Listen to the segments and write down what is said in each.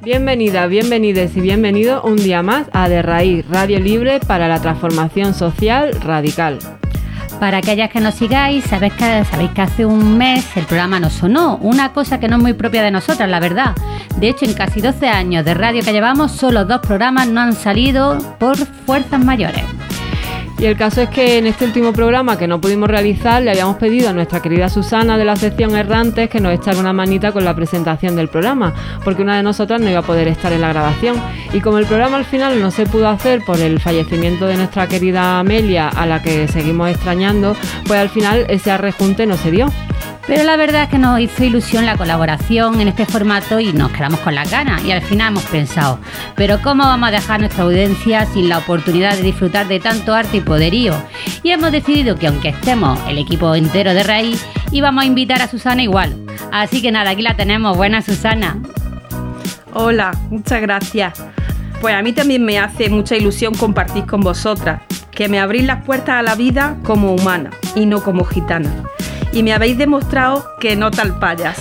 Bienvenidas, bienvenides y bienvenidos un día más a De Raíz, Radio Libre para la Transformación Social Radical. Para aquellas que nos sigáis, sabéis que hace un mes el programa nos sonó, una cosa que no es muy propia de nosotras, la verdad. De hecho, en casi 12 años de radio que llevamos, solo 2 programas no han salido por fuerzas mayores. Y el caso es que en este último programa que no pudimos realizar, le habíamos pedido a nuestra querida Susana de la sección Errantes que nos echara una manita con la presentación del programa, porque una de nosotras no iba a poder estar en la grabación. Y como el programa al final no se pudo hacer por el fallecimiento de nuestra querida Amelia, a la que seguimos extrañando, pues al final ese arrejunte no se dio. Pero la verdad es que nos hizo ilusión la colaboración en este formato y nos quedamos con las ganas. Y al final hemos pensado, ¿pero cómo vamos a dejar a nuestra audiencia sin la oportunidad de disfrutar de tanto arte y poderío? Y hemos decidido que aunque estemos el equipo entero de Raíz, íbamos a invitar a Susana igual. Así que nada, aquí la tenemos. Buena, Susana. Hola, muchas gracias. Pues a mí también me hace mucha ilusión compartir con vosotras, que me abrís las puertas a la vida como humana y no como gitana. Y me habéis demostrado que no tal payas.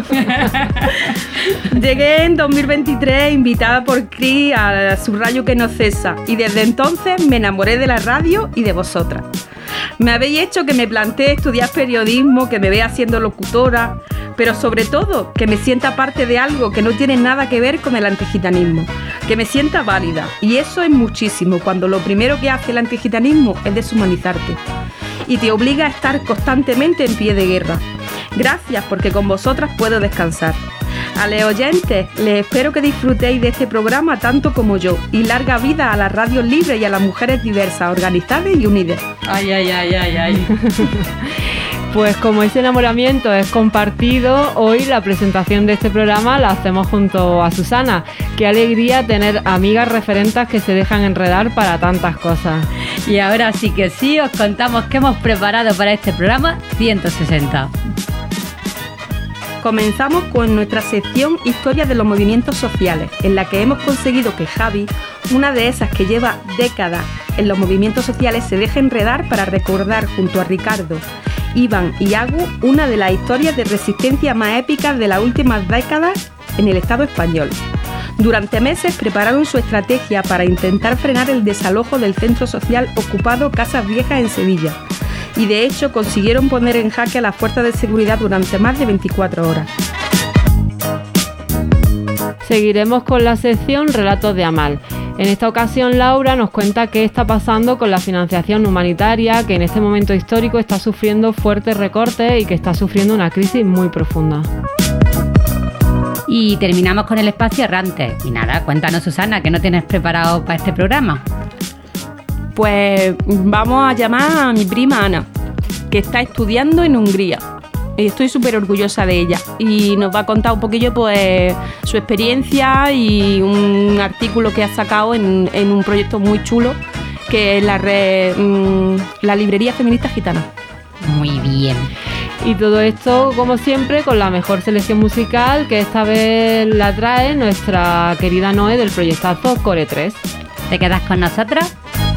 Llegué en 2023 invitada por Cris a Su Rayo que no cesa y desde entonces me enamoré de la radio y de vosotras. Me habéis hecho que me plantee estudiar periodismo, que me vea siendo locutora, pero sobre todo que me sienta parte de algo que no tiene nada que ver con el antigitanismo, que me sienta válida. Y eso es muchísimo cuando lo primero que hace el antigitanismo es deshumanizarte y te obliga a estar constantemente en pie de guerra. Gracias, porque con vosotras puedo descansar. A los oyentes, les espero que disfrutéis de este programa tanto como yo, y larga vida a las radios libres y a las mujeres diversas, organizadas y unidas. Ay, ay, ay, ay, ay. Pues como ese enamoramiento es compartido, hoy la presentación de este programa la hacemos junto a Susana. Qué alegría tener amigas referentas que se dejan enredar para tantas cosas. Y ahora sí que sí, os contamos qué hemos preparado para este programa 160. Comenzamos con nuestra sección Historia de los Movimientos Sociales, en la que hemos conseguido que Javi, una de esas que lleva décadas en los movimientos sociales, se deje enredar para recordar junto a Ricardo, Iván y Agu una de las historias de resistencia más épicas de las últimas décadas en el Estado español. Durante meses prepararon su estrategia para intentar frenar el desalojo del centro social ocupado Casas Viejas en Sevilla. Y de hecho consiguieron poner en jaque a las fuerzas de seguridad durante más de 24 horas. Seguiremos con la sección Relatos de Amal. En esta ocasión Laura nos cuenta qué está pasando con la financiación humanitaria, que en este momento histórico está sufriendo fuertes recortes y que está sufriendo una crisis muy profunda. Y terminamos con el espacio errante. Y nada, cuéntanos, Susana, ¿qué no tienes preparado para este programa? Pues vamos a llamar a mi prima Ana, que está estudiando en Hungría. Estoy súper orgullosa de ella y nos va a contar un poquillo pues su experiencia y un artículo que ha sacado en un proyecto muy chulo que es la red, la librería feminista gitana. Muy bien. Y todo esto, como siempre, con la mejor selección musical, que esta vez la trae nuestra querida Noé del proyectazo Core 3. ¿Te quedas con nosotros?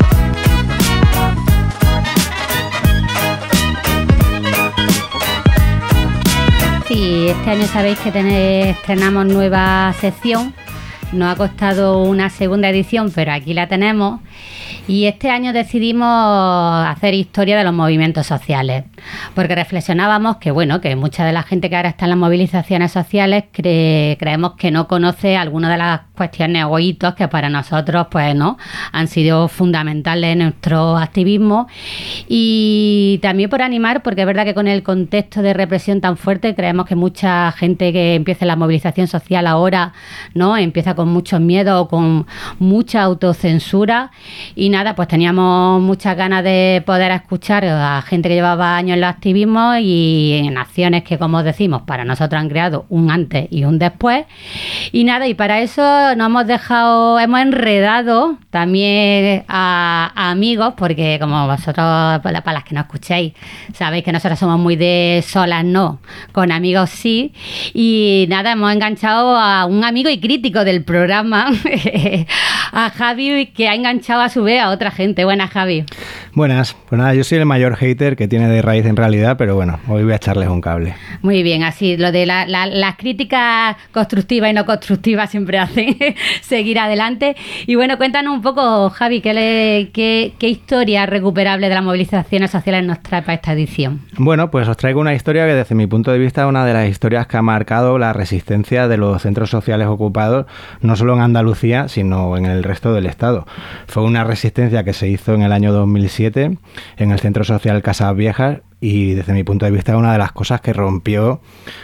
Sí, este año sabéis que estrenamos nueva sección. Nos ha costado una segunda edición, pero aquí la tenemos. Y este año decidimos hacer historia de los movimientos sociales, porque reflexionábamos que mucha de la gente que ahora está en las movilizaciones sociales creemos que no conoce algunas de las cuestiones o hitos que para nosotros han sido fundamentales en nuestro activismo. Y también por animar, porque es verdad que con el contexto de represión tan fuerte creemos que mucha gente que empieza la movilización social ahora empieza con muchos miedos o con mucha autocensura. Y nada, pues teníamos muchas ganas de poder escuchar a gente que llevaba años en los activismos y en acciones que, como decimos, para nosotros han creado un antes y un después. Y nada, y para eso hemos enredado también a amigos, porque como vosotros, para las que no escuchéis, sabéis que nosotros somos muy de solas no, con amigos sí. Y nada, hemos enganchado a un amigo y crítico del programa, a Javi, que ha enganchado a su vez a otra gente. Buenas, Javi. Buenas, pues nada, yo soy el mayor hater que tiene de raíz en realidad, pero bueno, hoy voy a echarles un cable. Muy bien, así lo de las críticas constructivas y no constructivas siempre hacen seguir adelante. Y bueno, cuéntanos un poco, Javi, ¿qué historia recuperable de las movilizaciones sociales nos trae para esta edición? Bueno, pues os traigo una historia que desde mi punto de vista es una de las historias que ha marcado la resistencia de los centros sociales ocupados, no solo en Andalucía, sino en el resto del Estado. Fue una resistencia que se hizo en el año 2007 en el Centro Social Casas Viejas, y desde mi punto de vista es una de las cosas que rompió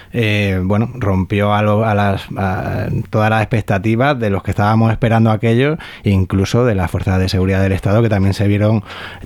todas las expectativas de los que estábamos esperando aquello, incluso de las fuerzas de seguridad del Estado, que también se vieron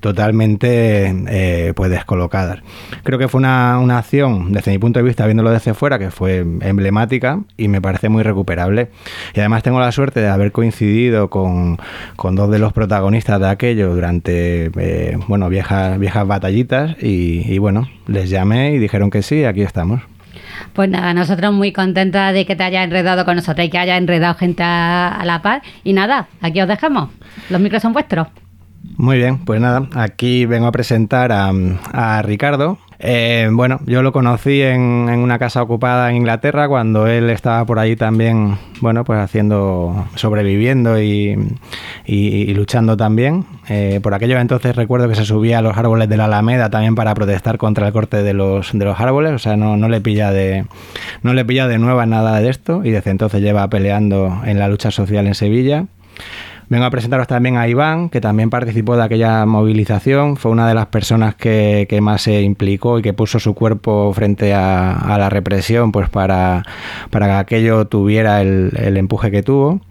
totalmente pues descolocadas. Creo que fue una acción, desde mi punto de vista, viéndolo desde fuera, que fue emblemática y me parece muy recuperable. Y además tengo la suerte de haber coincidido con dos de los protagonistas de aquello durante viejas batallitas, y bueno, les llamé y dijeron que sí, aquí estamos. Pues nada, nosotros muy contentas de que te hayas enredado con nosotros y que haya enredado gente a la par. Y nada, aquí os dejamos. Los micros son vuestros. Muy bien, pues nada, aquí vengo a presentar a Ricardo. Yo lo conocí en una casa ocupada en Inglaterra cuando él estaba por allí también, pues sobreviviendo y luchando también. Por aquellos entonces recuerdo que se subía a los árboles de la Alameda también para protestar contra el corte de los árboles, o sea, no le pilla de nueva nada de esto, y desde entonces lleva peleando en la lucha social en Sevilla. Vengo a presentaros también a Iván, que también participó de aquella movilización. Fue una de las personas que más se implicó y que puso su cuerpo frente a la represión, pues para que aquello tuviera el empuje que tuvo.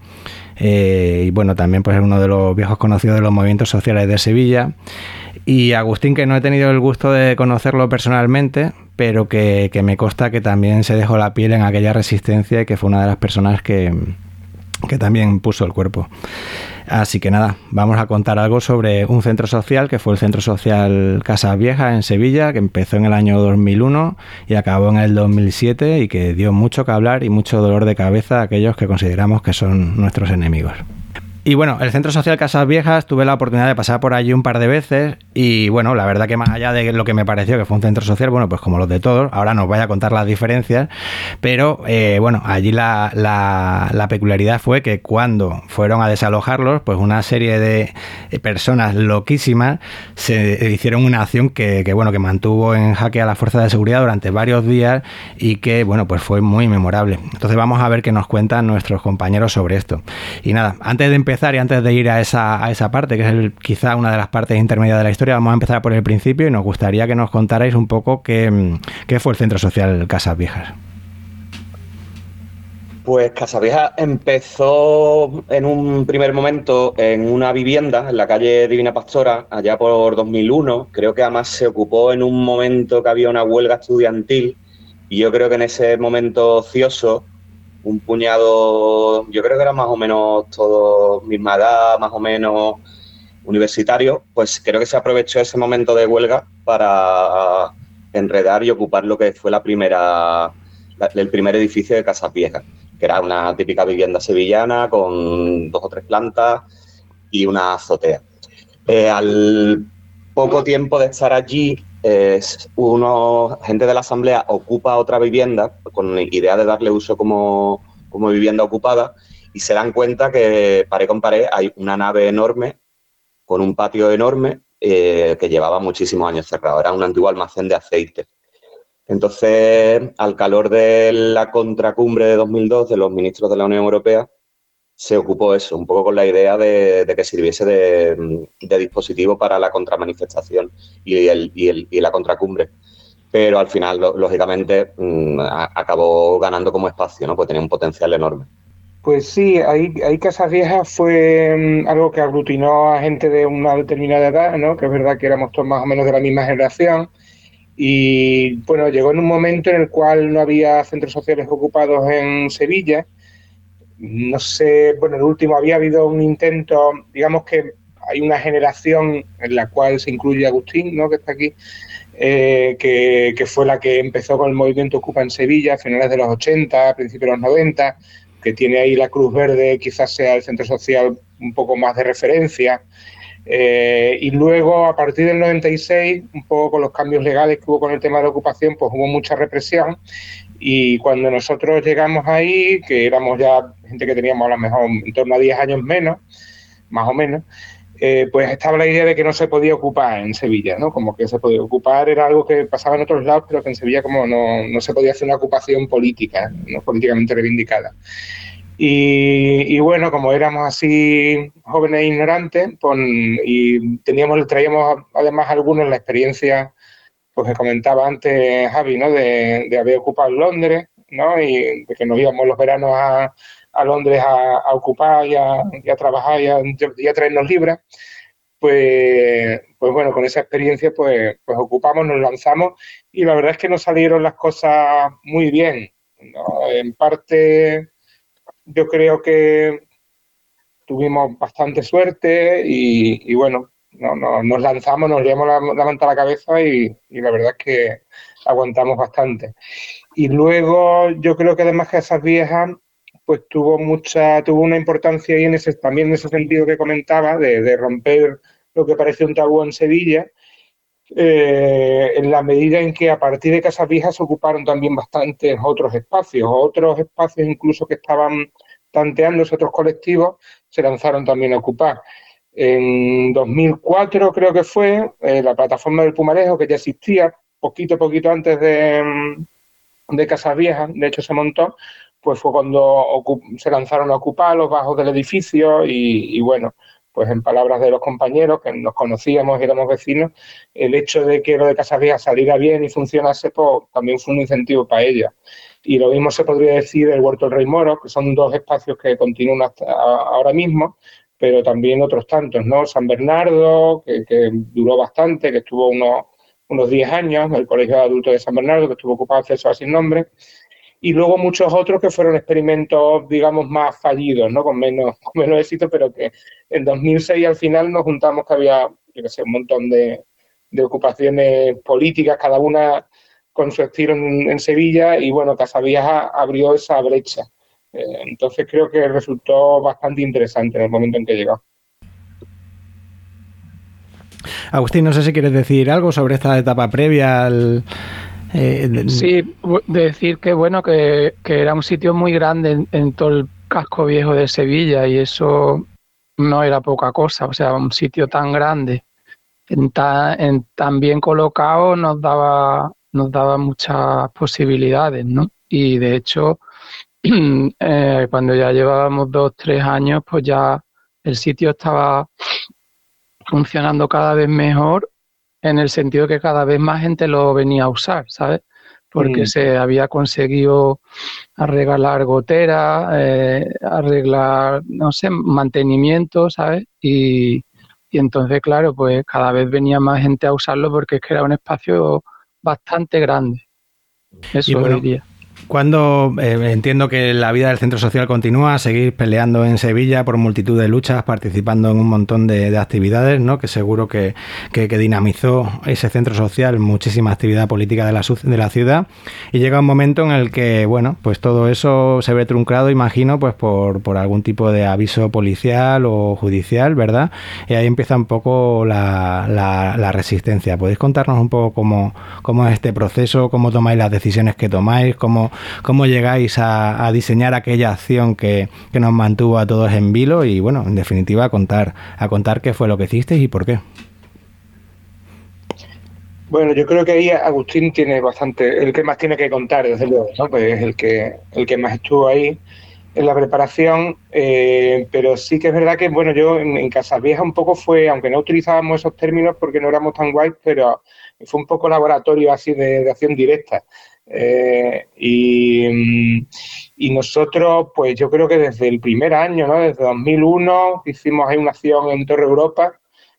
Y bueno, también pues es uno de los viejos conocidos de los movimientos sociales de Sevilla. Y Agustín, que no he tenido el gusto de conocerlo personalmente, pero que me consta que también se dejó la piel en aquella resistencia y que fue una de las personas que también puso el cuerpo. Así que nada, vamos a contar algo sobre un centro social que fue el Centro Social Casas Viejas en Sevilla, que empezó en el año 2001 y acabó en el 2007, y que dio mucho que hablar y mucho dolor de cabeza a aquellos que consideramos que son nuestros enemigos. Y bueno, el Centro Social Casas Viejas, tuve la oportunidad de pasar por allí un par de veces, y bueno, la verdad que más allá de lo que me pareció que fue un centro social, pues como los de todos, ahora nos voy a contar las diferencias, pero allí la peculiaridad fue que cuando fueron a desalojarlos, pues una serie de personas loquísimas se hicieron una acción que mantuvo en jaque a las fuerzas de seguridad durante varios días, y que pues fue muy memorable. Entonces vamos a ver qué nos cuentan nuestros compañeros sobre esto. Y nada, antes de empezar y antes de ir a esa parte, que es quizá una de las partes intermedias de la historia, vamos a empezar por el principio, y nos gustaría que nos contarais un poco qué fue el Centro Social Casas Viejas. Pues Casas Viejas empezó en un primer momento en una vivienda en la calle Divina Pastora, allá por 2001. Creo que además se ocupó en un momento que había una huelga estudiantil, y yo creo que en ese momento ocioso, un puñado, yo creo que eran más o menos todos misma edad, más o menos universitarios, pues creo que se aprovechó ese momento de huelga para enredar y ocupar lo que fue el primer edificio de Casas Viejas, que era una típica vivienda sevillana con 2 o 3 plantas y una azotea. Al poco tiempo de estar allí, gente de la asamblea ocupa otra vivienda con la idea de darle uso como vivienda ocupada, y se dan cuenta que pared con pared hay una nave enorme con un patio enorme que llevaba muchísimos años cerrado. Era un antiguo almacén de aceite. Entonces, al calor de la contracumbre de 2002 de los ministros de la Unión Europea, se ocupó eso, un poco con la idea de que sirviese de dispositivo para la contramanifestación y la contracumbre. Pero al final, lógicamente, acabó ganando como espacio, ¿no? Pues tenía un potencial enorme. Pues sí, ahí Casas Viejas fue algo que aglutinó a gente de una determinada edad, ¿no? Que es verdad que éramos todos más o menos de la misma generación. Y bueno, llegó en un momento en el cual no había centros sociales ocupados en Sevilla. No sé, el último había habido un intento, digamos que hay una generación en la cual se incluye Agustín, ¿no? Que está aquí, que fue la que empezó con el movimiento Ocupa en Sevilla a finales de los 80, principios de los 90, que tiene ahí la Cruz Verde, quizás sea el centro social un poco más de referencia. Y luego, a partir del 96, un poco con los cambios legales que hubo con el tema de la ocupación, pues hubo mucha represión. Y cuando nosotros llegamos ahí, que éramos ya gente que teníamos a lo mejor en torno a 10 años menos, más o menos, pues estaba la idea de que no se podía ocupar en Sevilla, ¿no? Como que se podía ocupar era algo que pasaba en otros lados, pero que en Sevilla como no se podía hacer una ocupación política, no políticamente reivindicada. Y bueno, como éramos así jóvenes e ignorantes, pues, y traíamos además algunos la experiencia, pues que comentaba antes Javi, ¿no? De haber ocupado Londres, ¿no? Y de que nos íbamos los veranos a Londres a ocupar y a trabajar y a traernos libras. Pues bueno, con esa experiencia pues ocupamos, nos lanzamos y la verdad es que nos salieron las cosas muy bien, ¿no? En parte yo creo que tuvimos bastante suerte y bueno, nos lanzamos, nos llevamos la manta a la cabeza y la verdad es que aguantamos bastante. Y luego yo creo que además Casas Viejas pues tuvo una importancia ahí también en ese sentido que comentaba, de romper lo que parecía un tabú en Sevilla, en la medida en que a partir de Casas Viejas se ocuparon también bastantes otros espacios incluso que estaban tanteándose, otros colectivos, se lanzaron también a ocupar. En 2004 creo que fue, la plataforma del Pumarejo, que ya existía poquito antes de Casas Viejas, de hecho se montó, pues fue cuando se lanzaron a ocupar los bajos del edificio y bueno, pues en palabras de los compañeros que nos conocíamos y éramos vecinos, el hecho de que lo de Casas Viejas saliera bien y funcionase, pues también fue un incentivo para ella. Y lo mismo se podría decir del Huerto del Rey Moro, que son dos espacios que continúan hasta ahora mismo, pero también otros tantos, ¿no? San Bernardo, que duró bastante, que estuvo unos 10 años, el Colegio de Adultos de San Bernardo, que estuvo ocupado acceso sin nombre, y luego muchos otros que fueron experimentos, digamos, más fallidos, ¿no? Con menos éxito, pero que en 2006 al final nos juntamos que había, yo qué sé, un montón de ocupaciones políticas, cada una con su estilo en Sevilla, y bueno, Casas Viejas abrió esa brecha. Entonces creo que resultó bastante interesante en el momento en que llegó. Agustín, no sé si quieres decir algo sobre esta etapa previa al... Sí, decir que bueno, que era un sitio muy grande en todo el casco viejo de Sevilla y eso no era poca cosa, o sea, un sitio tan grande, tan bien colocado nos daba muchas posibilidades, ¿no? Y de hecho, cuando ya llevábamos 2-3 años, pues ya el sitio estaba funcionando cada vez mejor, en el sentido que cada vez más gente lo venía a usar, ¿sabes? Porque se había conseguido arreglar goteras, arreglar, no sé, mantenimiento, ¿sabes? Y entonces, claro, pues cada vez venía más gente a usarlo porque es que era un espacio bastante grande. Eso diría. Cuando entiendo que la vida del centro social continúa, seguir peleando en Sevilla por multitud de luchas, participando en un montón de actividades, ¿no? Que seguro que dinamizó ese centro social muchísima actividad política de la ciudad, y llega un momento en el que, bueno, pues todo eso se ve truncado, imagino, pues por algún tipo de aviso policial o judicial, ¿verdad? Y ahí empieza un poco la resistencia. ¿Podéis contarnos un poco cómo es este proceso, cómo tomáis las decisiones que tomáis, cómo llegáis a diseñar aquella acción que nos mantuvo a todos en vilo y, bueno, en definitiva, a contar qué fue lo que hicisteis y por qué? Bueno, yo creo que ahí Agustín tiene bastante, el que más tiene que contar, desde luego, ¿no? Pues es el que más estuvo ahí en la preparación, pero sí que es verdad que, bueno, yo en Casas Viejas un poco fue, aunque no utilizábamos esos términos porque no éramos tan guays, pero fue un poco laboratorio así de acción directa. Y nosotros, pues yo creo que desde el primer año, ¿no? Desde 2001, hicimos ahí una acción en Torre Europa,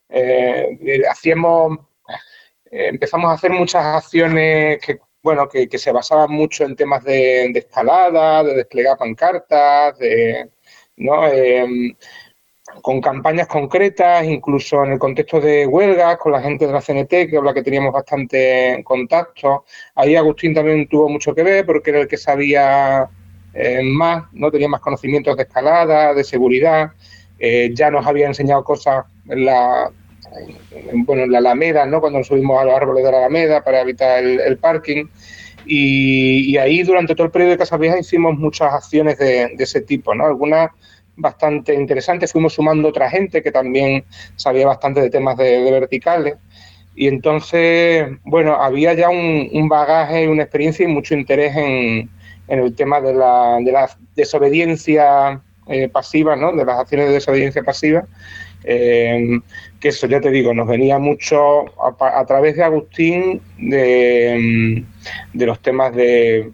empezamos a hacer muchas acciones que se basaban mucho en temas de escalada, de desplegar pancartas, ¿no? Con campañas concretas, incluso en el contexto de huelgas, con la gente de la CNT, con la que teníamos bastante contacto. Ahí Agustín también tuvo mucho que ver, porque era el que sabía más, ¿no? Tenía más conocimientos de escalada, de seguridad. ya nos había enseñado cosas en la Alameda, ¿no? Cuando nos subimos a los árboles de la Alameda para evitar el parking. Y ahí durante todo el periodo de Casas Viejas hicimos muchas acciones de ese tipo, ¿no? Algunas bastante interesantes. Fuimos sumando otra gente que también sabía bastante de temas de verticales. Y entonces, bueno, había ya un bagaje, una experiencia y mucho interés en el tema de la desobediencia pasiva, ¿no? De las acciones de desobediencia pasiva. Que eso, ya te digo, nos venía mucho a través de Agustín de los temas de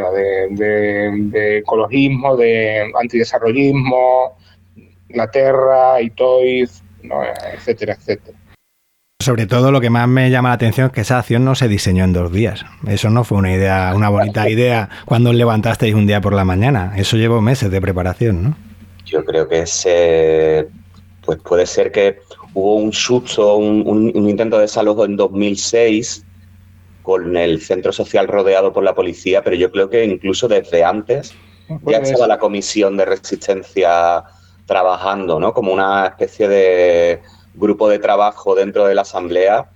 ecologismo, de antidesarrollismo, la Terra, Itoiz, ¿no? Etcétera, etcétera. Sobre todo lo que más me llama la atención es que esa acción no se diseñó en 2 días. Eso no fue una bonita idea cuando os levantasteis un día por la mañana. Eso llevó meses de preparación, ¿no? Yo creo que pues puede ser que hubo un susto, un intento de desalojo en 2006 con el centro social rodeado por la policía, pero yo creo que incluso desde antes ya estaba la comisión de resistencia trabajando, ¿no? Como una especie de grupo de trabajo dentro de la asamblea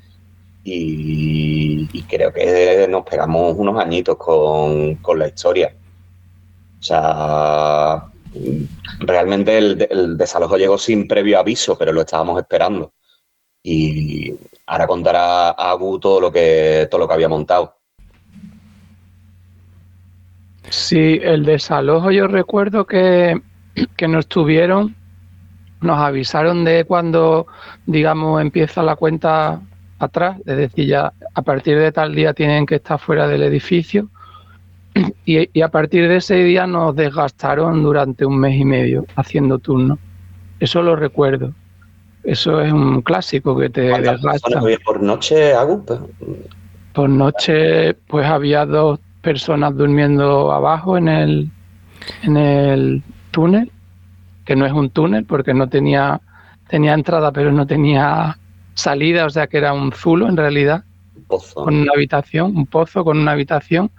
y creo que nos pegamos unos añitos con la historia. O sea, realmente el desalojo llegó sin previo aviso, pero lo estábamos esperando. Y ahora contará a Agu todo lo que había montado. Sí, el desalojo yo recuerdo que nos avisaron de cuando, digamos, empieza la cuenta atrás, es decir, ya a partir de tal día tienen que estar fuera del edificio. Y a partir de ese día nos desgastaron durante 1 mes y medio haciendo turnos. Eso lo recuerdo. Eso es un clásico que te desgasta. ¿Cuántas personas había por noche, Agu? Por noche, pues había 2 personas durmiendo abajo en el túnel, que no es un túnel porque no tenía entrada, pero no tenía salida, o sea que era un zulo en realidad. Un pozo. Con una habitación, un pozo con una habitación.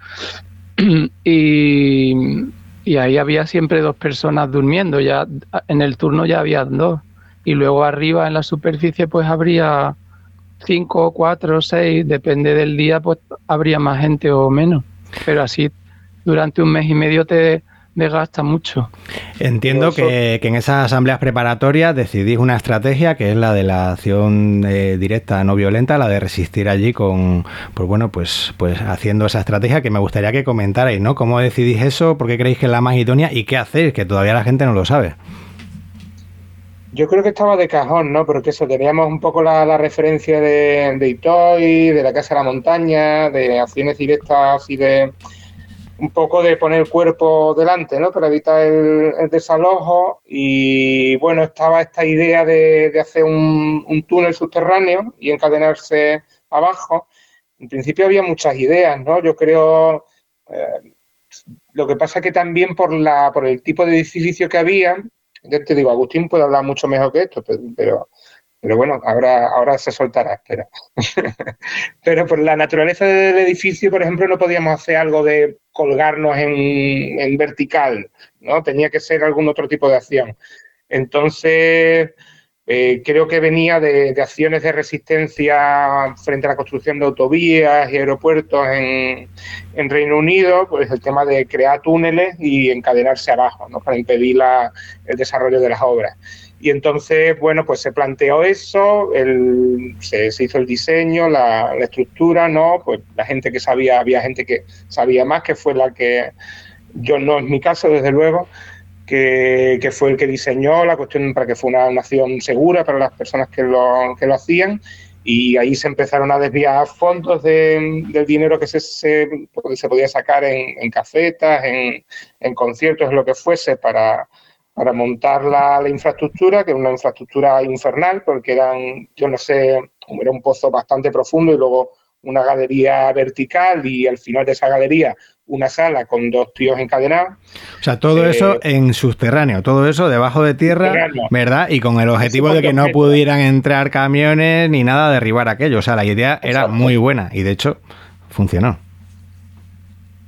Y ahí había siempre 2 personas durmiendo, ya en el turno ya había 2 y luego arriba en la superficie pues habría 5, 4, 6, depende del día, pues habría más gente o menos, pero así durante 1 mes y medio te desgasta mucho. Entiendo que en esas asambleas preparatorias decidís una estrategia que es la de la acción directa no violenta, la de resistir allí pues haciendo esa estrategia que me gustaría que comentarais, ¿no? ¿Cómo decidís eso? ¿Por qué creéis que es la más idónea? ¿Y qué hacéis? Que todavía la gente no lo sabe. Yo creo que estaba de cajón, ¿no? Porque eso, teníamos un poco la referencia de Itoiz, de la Casa de la Montaña, de acciones directas y de un poco de poner el cuerpo delante, ¿no? Para evitar el desalojo. Y bueno, estaba esta idea de hacer un túnel subterráneo y encadenarse abajo. En principio había muchas ideas, ¿no? Yo creo, lo que pasa que también por el tipo de edificio que había, ya te digo, Agustín puede hablar mucho mejor que esto, pero bueno, ahora se soltará, espera. Pero por la naturaleza del edificio, por ejemplo, no podíamos hacer algo de colgarnos en vertical, ¿no? Tenía que ser algún otro tipo de acción. Entonces, creo que venía de acciones de resistencia frente a la construcción de autovías y aeropuertos en Reino Unido, pues el tema de crear túneles y encadenarse abajo, ¿no? Para impedir el desarrollo de las obras. Y entonces, bueno, pues se planteó eso, se hizo el diseño, la estructura, ¿no? Pues la gente que sabía, había gente que sabía más, que fue la que, yo no es mi caso, desde luego, que fue el que diseñó la cuestión para que fuera una acción segura para las personas que lo hacían. Y ahí se empezaron a desviar fondos del dinero que se podía sacar en cafetas, en conciertos, lo que fuese, para montar la infraestructura, que era una infraestructura infernal, porque era un pozo bastante profundo y luego una galería vertical y al final de esa galería una sala con 2 tíos encadenados. O sea, todo eso en subterráneo, todo eso debajo de tierra, ¿verdad? Y con el objetivo de que no pudieran entrar camiones ni nada, derribar aquello. O sea, la idea era muy buena y de hecho funcionó.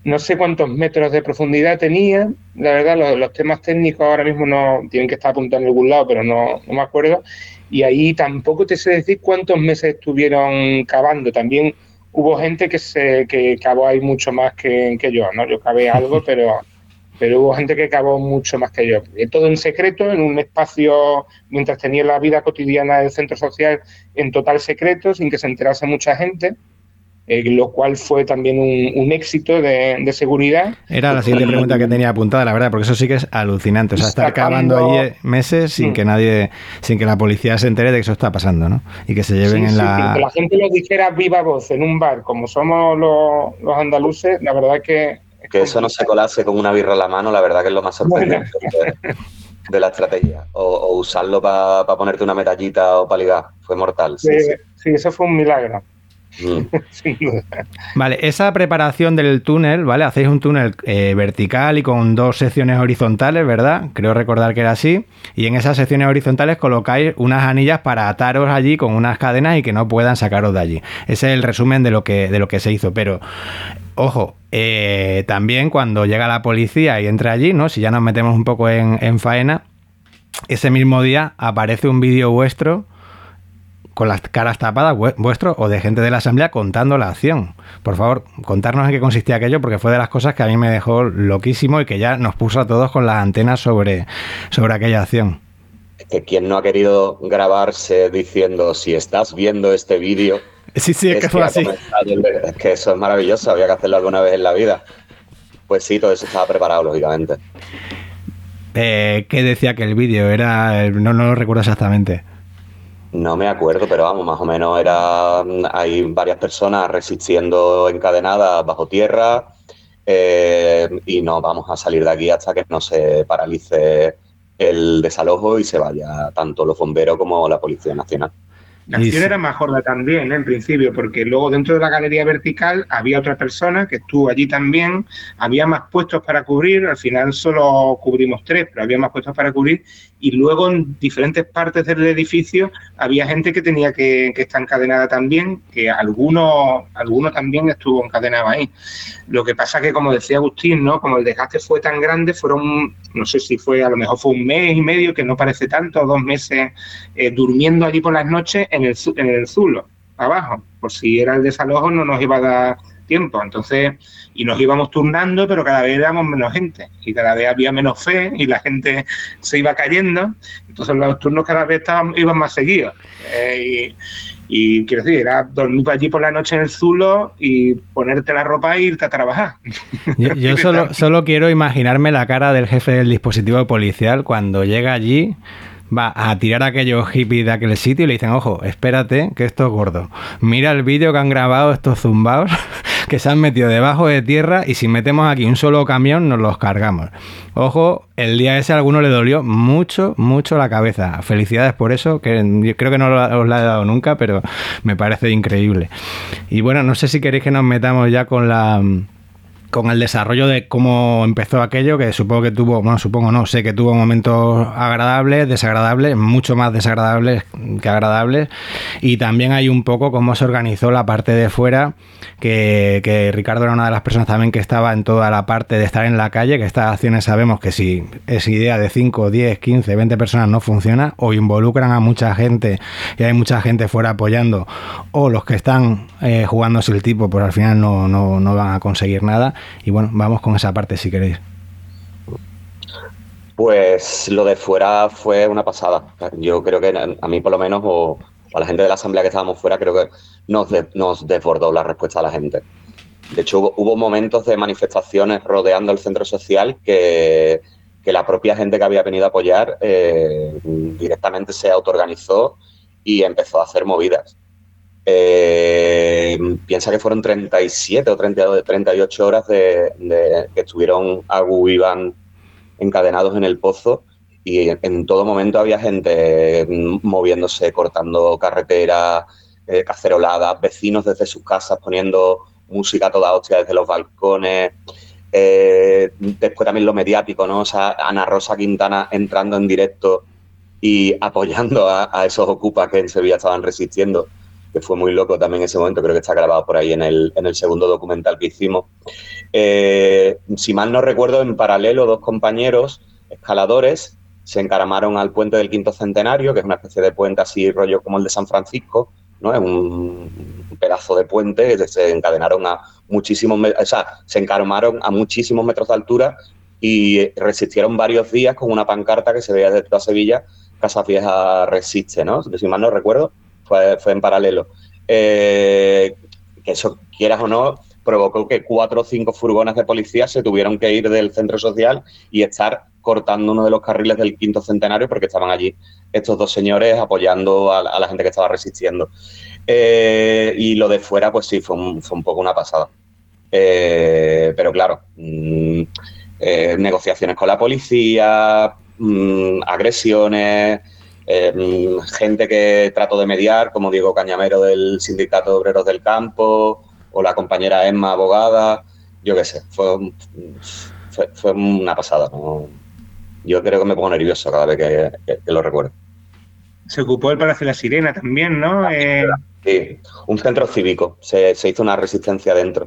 no sé cuántos metros de profundidad tenía, la verdad, los temas técnicos ahora mismo no tienen que estar apuntados en algún lado, pero no me acuerdo. Y ahí tampoco te sé decir cuántos meses estuvieron cavando. También hubo gente que cavó ahí mucho más que yo, ¿no? Yo cavé algo, pero hubo gente que cavó mucho más que yo. Todo en secreto, en un espacio, mientras tenía la vida cotidiana del centro social en total secreto, sin que se enterase mucha gente. Lo cual fue también un éxito de seguridad. Era la siguiente pregunta que tenía apuntada, la verdad, porque eso sí que es alucinante. O sea, estar cavando allí meses sin que la policía se entere de que eso está pasando, ¿no? Y que se lleven que la gente lo dijera viva voz en un bar, como somos los andaluces, la verdad que eso no se colase con una birra en la mano, la verdad que es lo más sorprendente de la estrategia. O usarlo para ponerte una medallita o para ligar. Fue mortal. Sí, eso fue un milagro. Sin duda. Vale, esa preparación del túnel, ¿vale? Hacéis un túnel vertical y con 2 secciones horizontales, ¿verdad? Creo recordar que era así. Y en esas secciones horizontales colocáis unas anillas para ataros allí con unas cadenas y que no puedan sacaros de allí. Ese es el resumen de lo que se hizo. Pero, ojo, también cuando llega la policía y entra allí, ¿no? Si ya nos metemos un poco en faena, ese mismo día aparece un vídeo vuestro con las caras tapadas, vuestro o de gente de la asamblea, contando la acción. Por favor, contarnos en qué consistía aquello, porque fue de las cosas que a mí me dejó loquísimo y que ya nos puso a todos con las antenas sobre aquella acción. Que quien no ha querido grabarse diciendo, si estás viendo este vídeo... Sí, es que fue así. Es que eso es maravilloso, había que hacerlo alguna vez en la vida. Pues sí, todo eso estaba preparado, lógicamente. ¿Qué decía que el vídeo era? No lo recuerdo exactamente. No me acuerdo, pero vamos, más o menos hay varias personas resistiendo encadenadas bajo tierra y no vamos a salir de aquí hasta que no se paralice el desalojo y se vaya tanto los bomberos como la Policía Nacional. La acción era más gorda también, en principio, porque luego dentro de la galería vertical había otra persona que estuvo allí también, había más puestos para cubrir, al final solo cubrimos 3, pero había más puestos para cubrir, y luego en diferentes partes del edificio había gente que tenía que estar encadenada también, que alguno también estuvo encadenado ahí. Lo que pasa que, como decía Agustín, ¿no? Como el desgaste fue tan grande, fueron, no sé si a lo mejor fue 1 mes y medio, que no parece tanto, 2 meses durmiendo allí por las noches en el zulo, abajo, por si era el desalojo no nos iba a dar tiempo. Entonces, y nos íbamos turnando, pero cada vez éramos menos gente y cada vez había menos fe y la gente se iba cayendo, entonces los turnos cada vez iban más seguidos. Y quiero decir, era dormir allí por la noche en el zulo y ponerte la ropa e irte a trabajar. Yo solo quiero imaginarme la cara del jefe del dispositivo policial cuando llega allí, va a tirar a aquellos hippies de aquel sitio y le dicen, ojo, espérate, que esto es gordo. Mira el vídeo que han grabado estos zumbaos que se han metido debajo de tierra y si metemos aquí un solo camión nos los cargamos. Ojo, el día ese a alguno le dolió mucho la cabeza. Felicidades por eso, que yo creo que no os la he dado nunca, pero me parece increíble. Y bueno, no sé si queréis que nos metamos ya con el desarrollo de cómo empezó aquello, que supongo que sé que tuvo momentos agradables, desagradables, mucho más desagradables que agradables, y también hay un poco cómo se organizó la parte de fuera, que Ricardo era una de las personas también que estaba en toda la parte de estar en la calle, que estas acciones sabemos que si es idea de 5, 10, 15, 20 personas no funciona, o involucran a mucha gente y hay mucha gente fuera apoyando, o los que están jugándose el tipo, pues al final no van a conseguir nada. Y bueno, vamos con esa parte si queréis. Pues lo de fuera fue una pasada. Yo creo que a mí por lo menos, o a la gente de la asamblea que estábamos fuera, creo que nos desbordó la respuesta de la gente. De hecho, hubo momentos de manifestaciones rodeando el centro social que la propia gente que había venido a apoyar directamente se autoorganizó y empezó a hacer movidas. Piensa que fueron 37 o 38 horas que estuvieron Agu y Iván encadenados en el pozo y en todo momento había gente moviéndose, cortando carreteras, caceroladas, vecinos desde sus casas poniendo música a toda hostia desde los balcones. Después también lo mediático, ¿no? O sea, Ana Rosa Quintana entrando en directo y apoyando a esos ocupas que en Sevilla estaban resistiendo. que fue muy loco también ese momento, creo que está grabado por ahí en el segundo documental que hicimos. Si mal no recuerdo, en paralelo, 2 compañeros escaladores se encaramaron al puente del Quinto Centenario, que es una especie de puente así rollo como el de San Francisco, ¿no? Es un pedazo de puente que se encadenaron a muchísimos metros, o sea, se encaramaron a muchísimos metros de altura y resistieron varios días con una pancarta que se veía desde toda Sevilla: Casas Viejas resiste, ¿no? Si mal no recuerdo, fue en paralelo. Que eso, quieras o no, provocó que 4 o 5 furgones de policía se tuvieron que ir del centro social y estar cortando uno de los carriles del Quinto Centenario porque estaban allí estos 2 señores apoyando a la gente que estaba resistiendo. Y lo de fuera, pues sí, fue un poco una pasada. Pero claro, negociaciones con la policía, agresiones, gente que trató de mediar, como Diego Cañamero del Sindicato de Obreros del Campo, o la compañera Emma, abogada, yo qué sé, fue una pasada, ¿no? Yo creo que me pongo nervioso cada vez que lo recuerdo. Se ocupó el Palacio de la Sirena también, ¿no? Sí, un centro cívico, se hizo una resistencia dentro.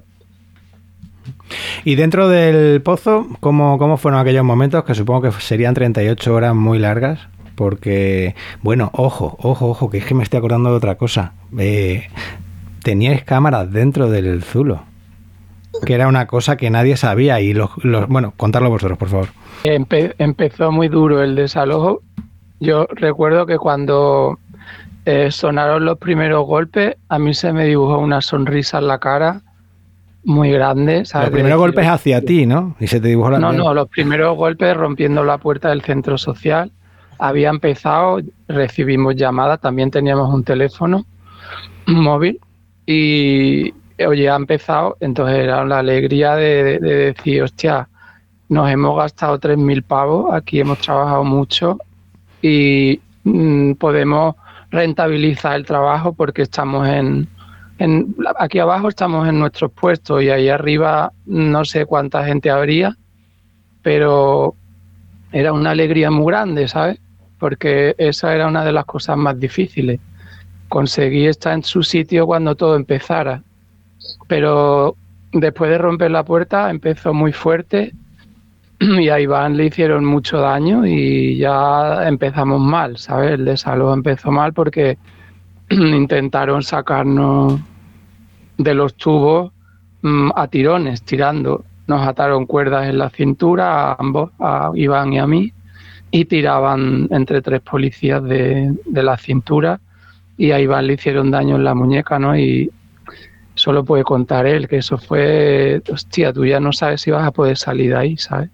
Y dentro del pozo, ¿cómo fueron aquellos momentos? Que supongo que serían 38 horas muy largas, porque, bueno, ojo, que es que me estoy acordando de otra cosa. Teníais cámaras dentro del zulo, que era una cosa que nadie sabía, y bueno, contadlo vosotros, por favor. Empezó muy duro el desalojo. Yo recuerdo que cuando sonaron los primeros golpes, a mí se me dibujó una sonrisa en la cara muy grande, ¿sabes? Los primeros golpes hacia ti, ¿no? Y se te dibujó la cara. No, los primeros golpes rompiendo la puerta del centro social. Había empezado, recibimos llamadas, también teníamos un teléfono móvil y, oye, ha empezado. Entonces era la alegría de decir, hostia, nos hemos gastado 3.000 pavos, aquí hemos trabajado mucho y podemos rentabilizar el trabajo porque estamos aquí abajo estamos en nuestros puestos y ahí arriba no sé cuánta gente habría, pero era una alegría muy grande, ¿sabes? Porque esa era una de las cosas más difíciles, conseguir estar en su sitio cuando todo empezara. Pero después de romper la puerta empezó muy fuerte y a Iván le hicieron mucho daño y ya empezamos mal, ¿sabes? El desalojo empezó mal porque intentaron sacarnos de los tubos a tirones, tirando. Nos ataron cuerdas en la cintura a ambos, a Iván y a mí, y tiraban entre 3 policías de la cintura, y a Iván le hicieron daño en la muñeca, ¿no? Y solo puede contar él que eso fue, hostia, tú ya no sabes si vas a poder salir de ahí, ¿sabes?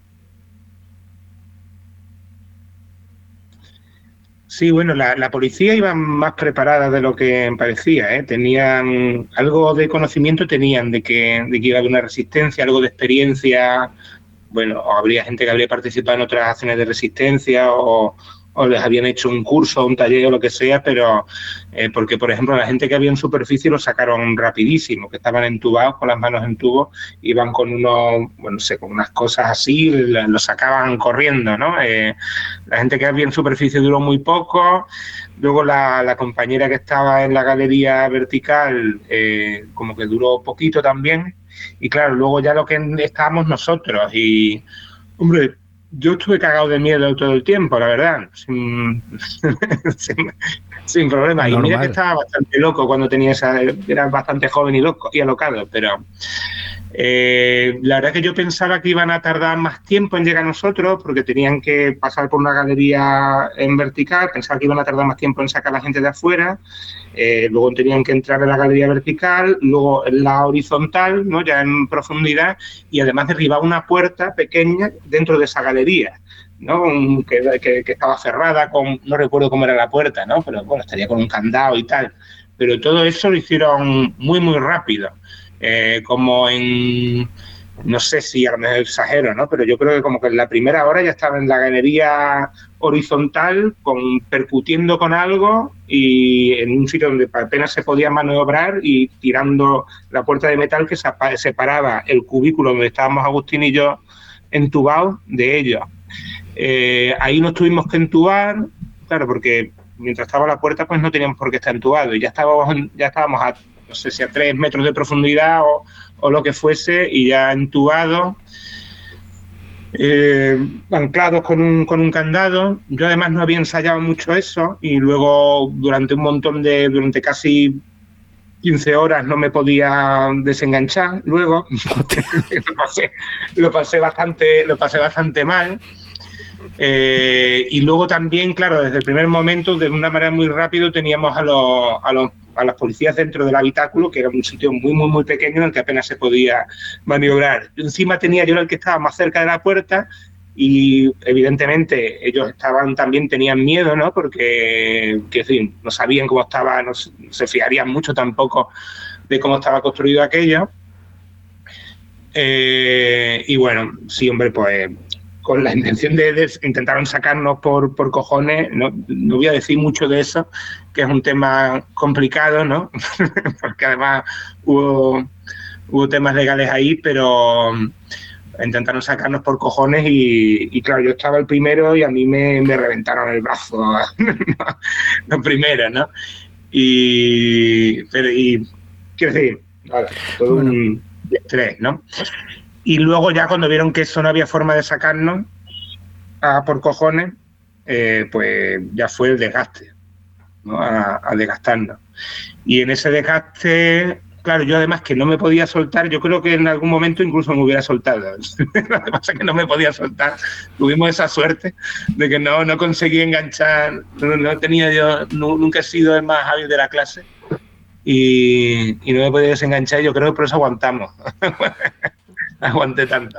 Sí, bueno, la policía iba más preparada de lo que parecía, ¿eh? Tenían algo de conocimiento, de que iba a haber una resistencia, algo de experiencia. Bueno, o habría gente que habría participado en otras acciones de resistencia o les habían hecho un curso, un taller o lo que sea, pero porque, por ejemplo, la gente que había en superficie lo sacaron rapidísimo, que estaban entubados con las manos en tubos, iban con con unas cosas así, lo sacaban corriendo, ¿no? La gente que había en superficie duró muy poco. Luego la compañera que estaba en la galería vertical como que duró poquito también. Y claro, luego ya lo que estábamos nosotros y, hombre, yo estuve cagado de miedo todo el tiempo, la verdad, sin problema. Y mira que estaba bastante loco cuando era bastante joven y loco y alocado, pero la verdad que yo pensaba que iban a tardar más tiempo en llegar a nosotros porque tenían que pasar por una galería en vertical, pensaba que iban a tardar más tiempo en sacar a la gente de afuera, luego tenían que entrar en la galería vertical, luego en la horizontal, ¿no? Ya en profundidad, y además derribar una puerta pequeña dentro de esa galería, ¿no? Que estaba cerrada no recuerdo cómo era la puerta, ¿no? Pero bueno, estaría con un candado y tal. Pero todo eso lo hicieron muy, muy rápido. Como en, no sé si a lo mejor exagero, ¿no? Pero yo creo que como que en la primera hora ya estaba en la galería horizontal percutiendo con algo y en un sitio donde apenas se podía maniobrar y tirando la puerta de metal que separaba el cubículo donde estábamos Agustín y yo entubados de ellos. Ahí nos tuvimos que entubar, claro, porque Mientras estaba la puerta, pues no teníamos por qué estar entubados. Y ya estábamos a, no sé si a 3 metros de profundidad o lo que fuese, y ya entubados, anclados con un candado. Yo además no había ensayado mucho eso, y luego durante casi 15 horas no me podía desenganchar. Luego lo pasé bastante mal. Y luego también, claro, desde el primer momento, de una manera muy rápida, teníamos a las policías dentro del habitáculo, que era un sitio muy, muy, muy pequeño en el que apenas se podía maniobrar. Encima yo era el que estaba más cerca de la puerta, y evidentemente ellos tenían miedo, ¿no? Porque, en fin, no sabían cómo estaba, no se fiarían mucho tampoco de cómo estaba construido aquello. Y bueno, sí, hombre, pues con la intención de intentaron sacarnos por cojones. No voy a decir mucho de eso, que es un tema complicado, ¿no? Porque además hubo temas legales ahí, pero intentaron sacarnos por cojones, y claro, yo estaba el primero y a mí me reventaron el brazo lo primero, ¿no? Y quiero decir, todo un estrés, ¿no? Y luego ya cuando vieron que eso no había forma de sacarnos por cojones, pues ya fue el desgaste, ¿no? A desgastarnos. Y en ese desgaste, claro, yo además que no me podía soltar, yo creo que en algún momento incluso me hubiera soltado. Lo que pasa es que no me podía soltar. Tuvimos esa suerte de que no conseguí enganchar, no tenía yo, nunca he sido el más hábil de la clase, y no me podía desenganchar, y yo creo que por eso aguantamos. Aguanté tanto.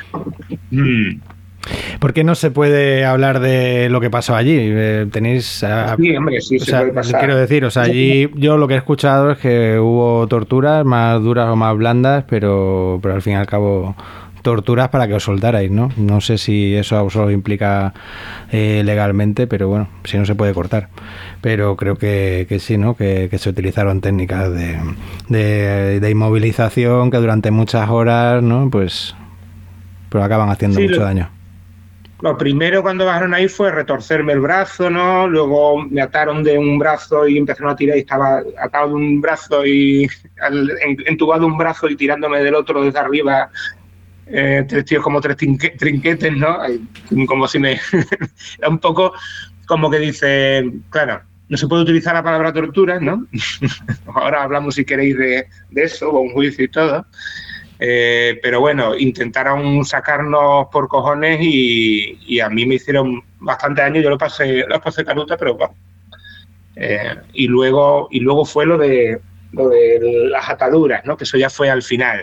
¿Por qué no se puede hablar de lo que pasó allí? Tenéis... Sí, hombre, sí, se puede pasar. Quiero decir, allí yo lo que he escuchado es que hubo torturas más duras o más blandas, pero al fin y al cabo torturas para que os soltarais, ¿no? No sé si eso os implica legalmente, pero bueno, si no se puede cortar. Pero creo que sí, ¿no? Que se utilizaron técnicas de inmovilización que durante muchas horas, ¿no? Pues acaban haciendo mucho daño. Lo primero cuando bajaron ahí fue retorcerme el brazo, ¿no? Luego me ataron de un brazo y empezaron a tirar, y estaba atado de un brazo y entubado un brazo y tirándome del otro desde arriba. 3 tíos como 3 trinquetes, ¿no? Como si me... Era un poco como que dice, claro, no se puede utilizar la palabra tortura, ¿no? Ahora hablamos, si queréis, de eso, o un juicio y todo. Pero bueno, intentaron sacarnos por cojones, y a mí me hicieron bastante daño. Yo lo pasé canuta, pero bueno. Y luego fue lo de las ataduras, ¿no? Que eso ya fue al final.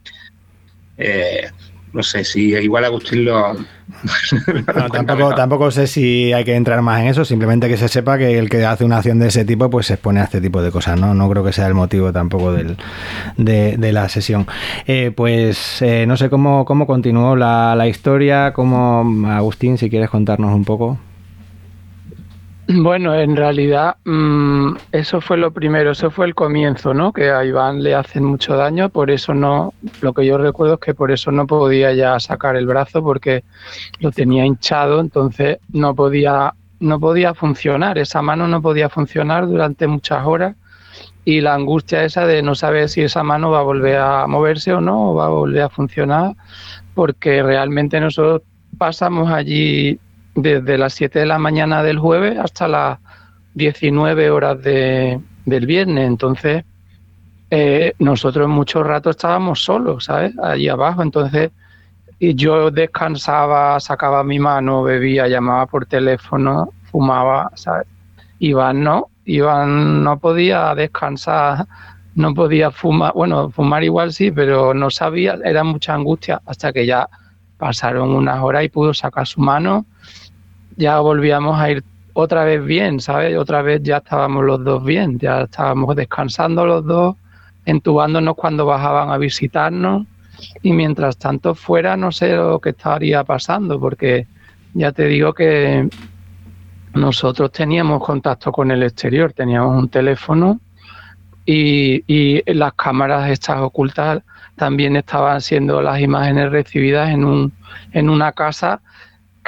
No sé si igual Agustín lo... No, tampoco sé si hay que entrar más en eso, simplemente que se sepa que el que hace una acción de ese tipo pues se expone a este tipo de cosas, ¿no? No creo que sea el motivo tampoco de la sesión. No sé cómo continuó la historia, Agustín, si quieres contarnos un poco. Bueno, en realidad eso fue lo primero, eso fue el comienzo, ¿no? Que a Iván le hacen mucho daño, por eso no, lo que yo recuerdo es que por eso no podía ya sacar el brazo, porque lo tenía hinchado, entonces no podía funcionar, esa mano no podía funcionar durante muchas horas, y la angustia esa de no saber si esa mano va a volver a moverse o no, o va a volver a funcionar, porque realmente nosotros pasamos allí desde las 7 de la mañana del jueves hasta las 19 horas del viernes. Entonces, nosotros mucho rato estábamos solos, ¿sabes? Allí abajo. Entonces, y yo descansaba, sacaba mi mano, bebía, llamaba por teléfono, fumaba, ¿sabes? Iván no podía descansar, no podía fumar. Bueno, fumar igual sí, pero no sabía, era mucha angustia, hasta que ya pasaron unas horas y pudo sacar su mano. Ya volvíamos a ir otra vez bien, ¿sabes? Otra vez ya estábamos los dos bien, ya estábamos descansando los dos, entubándonos cuando bajaban a visitarnos, y mientras tanto fuera no sé lo que estaría pasando, porque ya te digo que nosotros teníamos contacto con el exterior, teníamos un teléfono, y las cámaras estas ocultas también estaban siendo las imágenes recibidas en una casa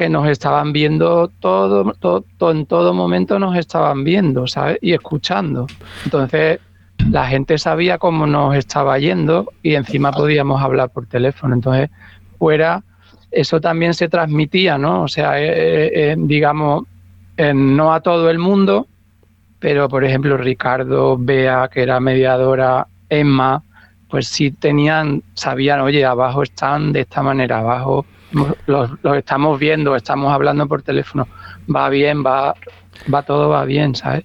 que nos estaban viendo en todo momento nos estaban viendo, ¿sabes? Y escuchando. Entonces la gente sabía cómo nos estaba yendo y encima podíamos hablar por teléfono. Entonces eso también se transmitía, ¿no? O sea, digamos, no a todo el mundo, pero por ejemplo Ricardo, Bea, que era mediadora, Emma, pues sí sabían, oye, abajo están de esta manera, abajo los estamos viendo, estamos hablando por teléfono, va bien, todo va bien, ¿sabes?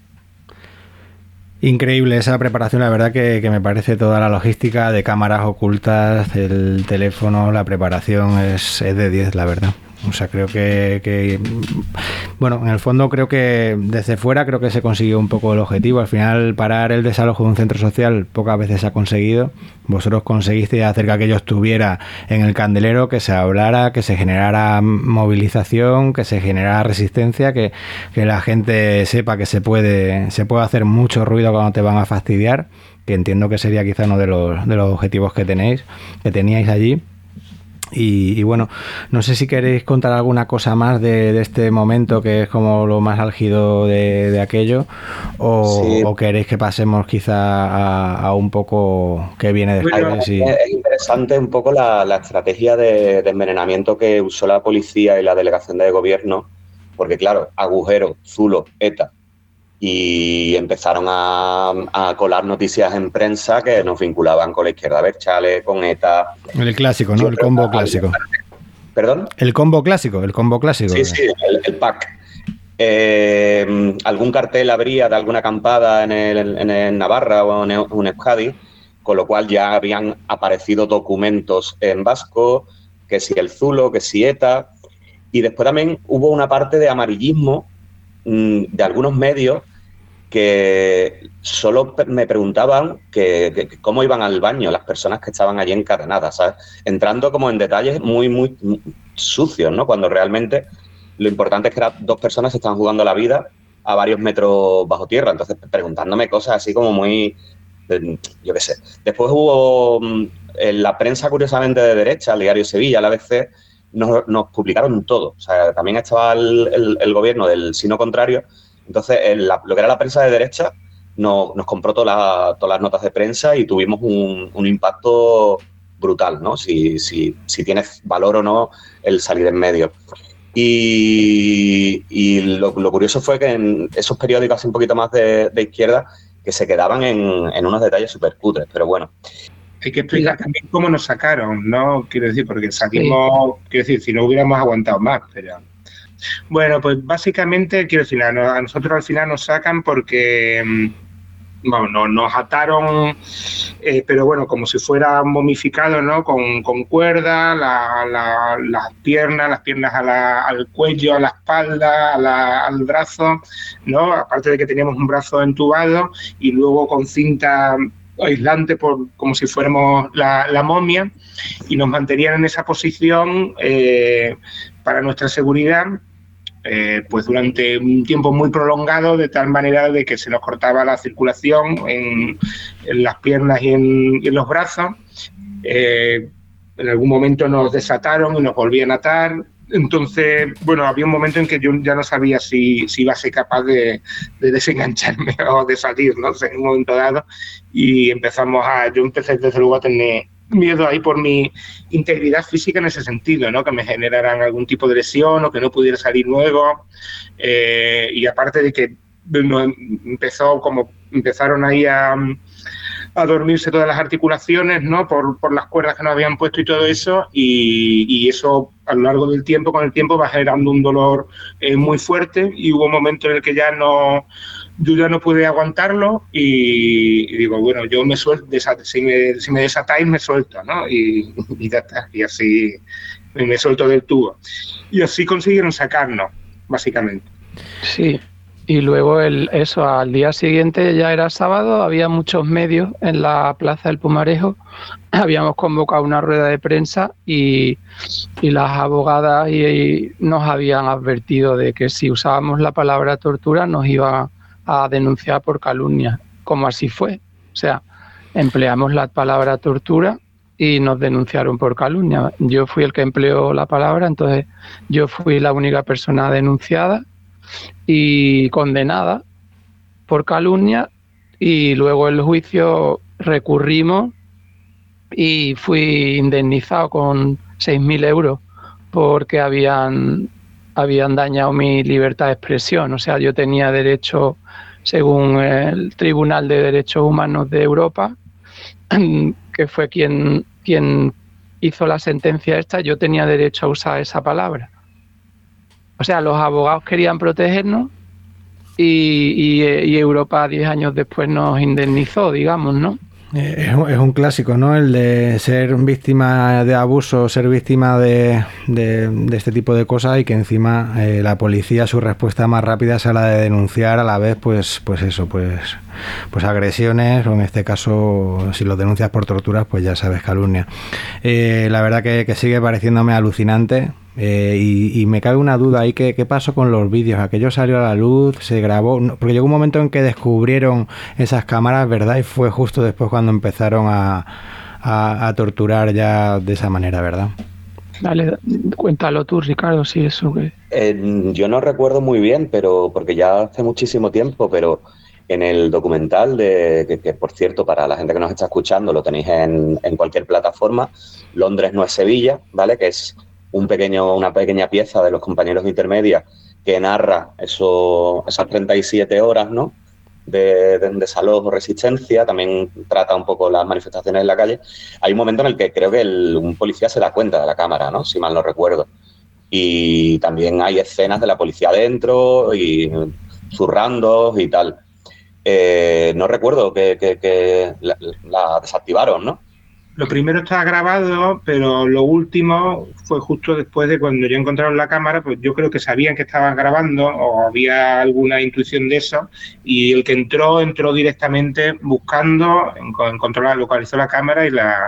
Increíble esa preparación, la verdad que me parece toda la logística de cámaras ocultas, el teléfono, la preparación es de 10, la verdad. O sea, creo que bueno, en el fondo creo que desde fuera creo que se consiguió un poco el objetivo. Al final, parar el desalojo de un centro social pocas veces se ha conseguido. Vosotros conseguisteis hacer que aquello estuviera en el candelero, que se hablara, que se generara movilización, que se generara resistencia, que la gente sepa que se puede hacer mucho ruido cuando te van a fastidiar, que entiendo que sería quizá uno de los objetivos que teníais allí. Y bueno, no sé si queréis contar alguna cosa más de este momento que es como lo más álgido de aquello o queréis que pasemos quizá a un poco que viene después. Bueno, es interesante un poco la estrategia de envenenamiento que usó la policía y la delegación de gobierno, porque claro, Agujero, Zulo, ETA, y empezaron a colar noticias en prensa que nos vinculaban con la izquierda Berchale, con ETA. El clásico, ¿no? El combo clásico. ¿Perdón? El combo clásico. Sí, el pack. Algún cartel habría de alguna acampada en Navarra o en Euskadi, con lo cual ya habían aparecido documentos en vasco, que si el Zulo, que si ETA, y después también hubo una parte de amarillismo de algunos medios que solo me preguntaban que cómo iban al baño las personas que estaban allí encadenadas, ¿sabes? Entrando como en detalles muy, muy sucios, ¿no? Cuando realmente lo importante es que eran dos personas que estaban jugando la vida a varios metros bajo tierra. Entonces, preguntándome cosas así como muy, yo qué sé. Después hubo en la prensa, curiosamente, de derecha, el diario Sevilla, la ABC, nos publicaron todo. O sea, también estaba el gobierno del sino contrario. Entonces, lo que era la prensa de derecha nos compró todas las notas de prensa y tuvimos un impacto brutal, ¿no? Si tiene valor o no el salir en medio. Y lo curioso fue que en esos periódicos un poquito más de izquierda que se quedaban en unos detalles súper cutres, pero bueno. Hay que explicar también cómo nos sacaron, ¿no? Quiero decir, porque salimos, quiero decir, si no hubiéramos aguantado más, pero... Bueno, pues básicamente, quiero decir, a nosotros al final nos sacan porque, bueno, nos ataron, pero bueno, como si fuera momificado, ¿no? Con cuerda, las piernas al cuello, a la espalda, al brazo, ¿no? Aparte de que teníamos un brazo entubado y luego con cinta aislante como si fuéramos la momia, y nos mantenían en esa posición para nuestra seguridad, pues durante un tiempo muy prolongado, de tal manera de que se nos cortaba la circulación en las piernas y en los brazos. En algún momento nos desataron y nos volvían a atar. Entonces, bueno, había un momento en que yo ya no sabía si iba a ser capaz de desengancharme o de salir, ¿no? O sea, en un momento dado, y yo empecé desde luego a tener miedo ahí por mi integridad física en ese sentido, ¿no? Que me generaran algún tipo de lesión o que no pudiera salir luego. Y aparte de que empezaron ahí a dormirse todas las articulaciones, ¿no? Por las cuerdas que nos habían puesto y todo eso, y eso a lo largo del tiempo, con el tiempo, va generando un dolor muy fuerte, y hubo un momento en el que yo ya no pude aguantarlo y digo, bueno, yo me suelto, si me desatáis me suelto, ¿no? Y ya está, y así me suelto del tubo. Y así consiguieron sacarnos, básicamente. Sí. Y luego al día siguiente, ya era sábado, había muchos medios en la Plaza del Pumarejo. Habíamos convocado una rueda de prensa y las abogadas nos habían advertido de que si usábamos la palabra tortura nos iban a denunciar por calumnia, como así fue. O sea, empleamos la palabra tortura y nos denunciaron por calumnia. Yo fui el que empleó la palabra, entonces yo fui la única persona denunciada y condenada por calumnia, y luego el juicio recurrimos y fui indemnizado con 6.000 euros porque habían dañado mi libertad de expresión. O sea, yo tenía derecho, según el Tribunal de Derechos Humanos de Europa, que fue quien hizo la sentencia esta, yo tenía derecho a usar esa palabra. O sea, los abogados querían protegernos y Europa 10 años después nos indemnizó, digamos, ¿no? Es un clásico, ¿no? El de ser víctima de abuso, ser víctima de este tipo de cosas, y que encima la policía, su respuesta más rápida sea la de denunciar a la vez, pues agresiones, o en este caso, si lo denuncias por torturas, pues ya sabes, calumnia. La verdad que sigue pareciéndome alucinante. Y me cabe una duda ahí, ¿qué pasó con los vídeos? ¿Aquello salió a la luz? ¿Se grabó? Porque llegó un momento en que descubrieron esas cámaras, ¿verdad? Y fue justo después cuando empezaron a torturar ya de esa manera, ¿verdad? Dale, cuéntalo tú, Ricardo, si eso que... Yo no recuerdo muy bien, pero porque ya hace muchísimo tiempo, pero en el documental, que por cierto, para la gente que nos está escuchando, lo tenéis en cualquier plataforma, Londres no es Sevilla, ¿vale? Que es una pequeña pieza de Los Compañeros de Intermedia que narra esas 37 horas, ¿no?, de desalojo, resistencia. También trata un poco las manifestaciones en la calle. Hay un momento en el que creo que un policía se da cuenta de la cámara, ¿no?, si mal no recuerdo. Y también hay escenas de la policía dentro y zurrando y tal. No recuerdo que la desactivaron, ¿no? Lo primero estaba grabado, pero lo último fue justo después de cuando ya encontraron la cámara, pues yo creo que sabían que estaban grabando o había alguna intuición de eso, y el que entró directamente buscando, localizó la cámara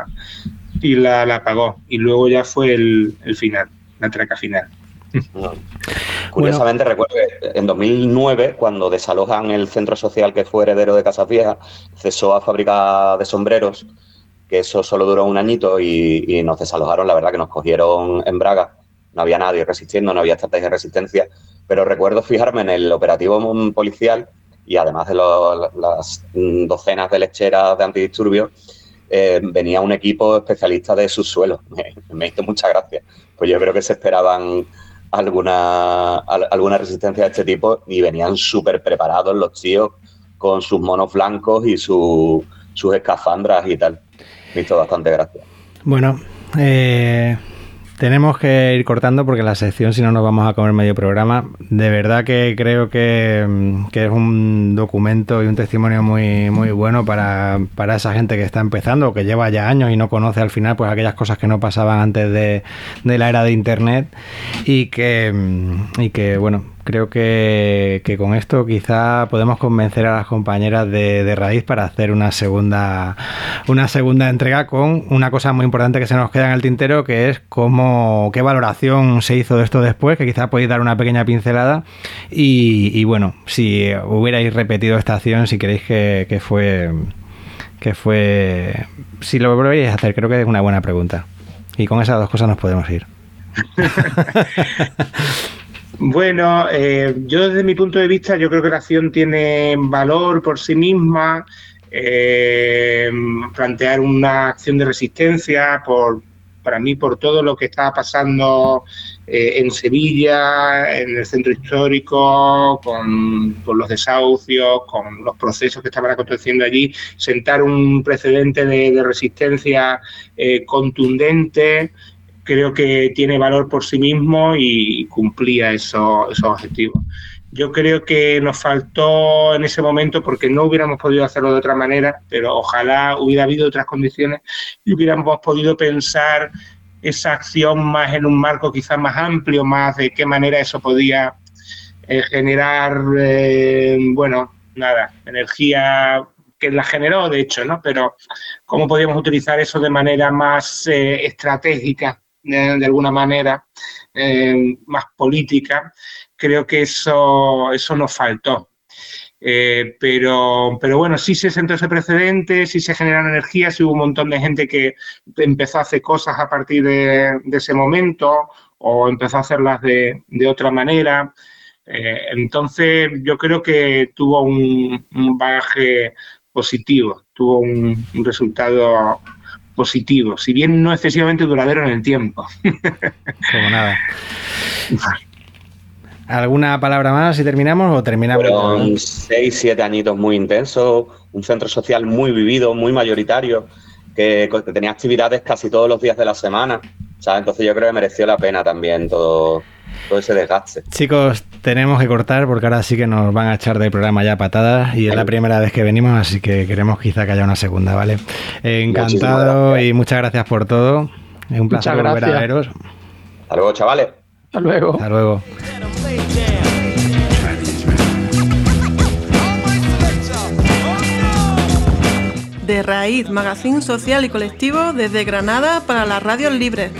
y la apagó. Y luego ya fue el final, la traca final. Curiosamente, recuerdo que en 2009, cuando desalojan el centro social que fue heredero de Casas Viejas, cesó a fábrica de sombreros, que eso solo duró un añito, y nos desalojaron. La verdad que nos cogieron en Braga, no había nadie resistiendo, no había estrategia de resistencia, pero recuerdo fijarme en el operativo policial, y además de las docenas de lecheras de antidisturbios, venía un equipo especialista de subsuelo. Me hizo mucha gracia, pues yo creo que se esperaban alguna resistencia de este tipo, y venían súper preparados los tíos con sus monos blancos y sus escafandras y tal. Me hizo bastante gracia. Bueno, tenemos que ir cortando porque la sección, si no, nos vamos a comer medio programa. De verdad que creo que es un documento y un testimonio muy, muy bueno para esa gente que está empezando, que lleva ya años y no conoce al final pues aquellas cosas que no pasaban antes de la era de Internet, y que bueno, creo que con esto quizá podemos convencer a las compañeras de Raíz para hacer una segunda entrega con una cosa muy importante que se nos queda en el tintero, que es qué valoración se hizo de esto después, que quizá podéis dar una pequeña pincelada, y bueno, si hubierais repetido esta acción, si queréis que fue, si lo volveríais a hacer, creo que es una buena pregunta, y con esas dos cosas nos podemos ir. Bueno, yo desde mi punto de vista, yo creo que la acción tiene valor por sí misma. Plantear una acción de resistencia para mí por todo lo que estaba pasando en Sevilla, en el centro histórico, con los desahucios, con los procesos que estaban aconteciendo allí, sentar un precedente de resistencia contundente. Creo que tiene valor por sí mismo y cumplía esos objetivos. Yo creo que nos faltó en ese momento, porque no hubiéramos podido hacerlo de otra manera, pero ojalá hubiera habido otras condiciones y hubiéramos podido pensar esa acción más en un marco quizás más amplio, más de qué manera eso podía generar, energía, que la generó de hecho, ¿no? Pero cómo podíamos utilizar eso de manera más estratégica, de alguna manera, más política. Creo que eso nos faltó. Pero bueno, sí se sentó ese precedente, sí se generaron energías, sí hubo un montón de gente que empezó a hacer cosas a partir de ese momento o empezó a hacerlas de otra manera. Entonces yo creo que tuvo un bagaje positivo, tuvo un resultado positivo, si bien no excesivamente duradero en el tiempo. Como nada. ¿Alguna palabra más y terminamos o terminamos? Fueron 6, 7 añitos muy intensos, un centro social muy vivido, muy mayoritario, que tenía actividades casi todos los días de la semana, ¿sabes? Entonces yo creo que mereció la pena también todo ese desgaste. Chicos, tenemos que cortar porque ahora sí que nos van a echar del programa ya patadas y es la primera vez que venimos, así que queremos quizá que haya una segunda, ¿vale? Encantado y muchas gracias por todo. Es un placer volver a veros. Hasta luego, chavales. Hasta luego. Hasta luego. De Raíz, magazín social y colectivo desde Granada para las radios libres.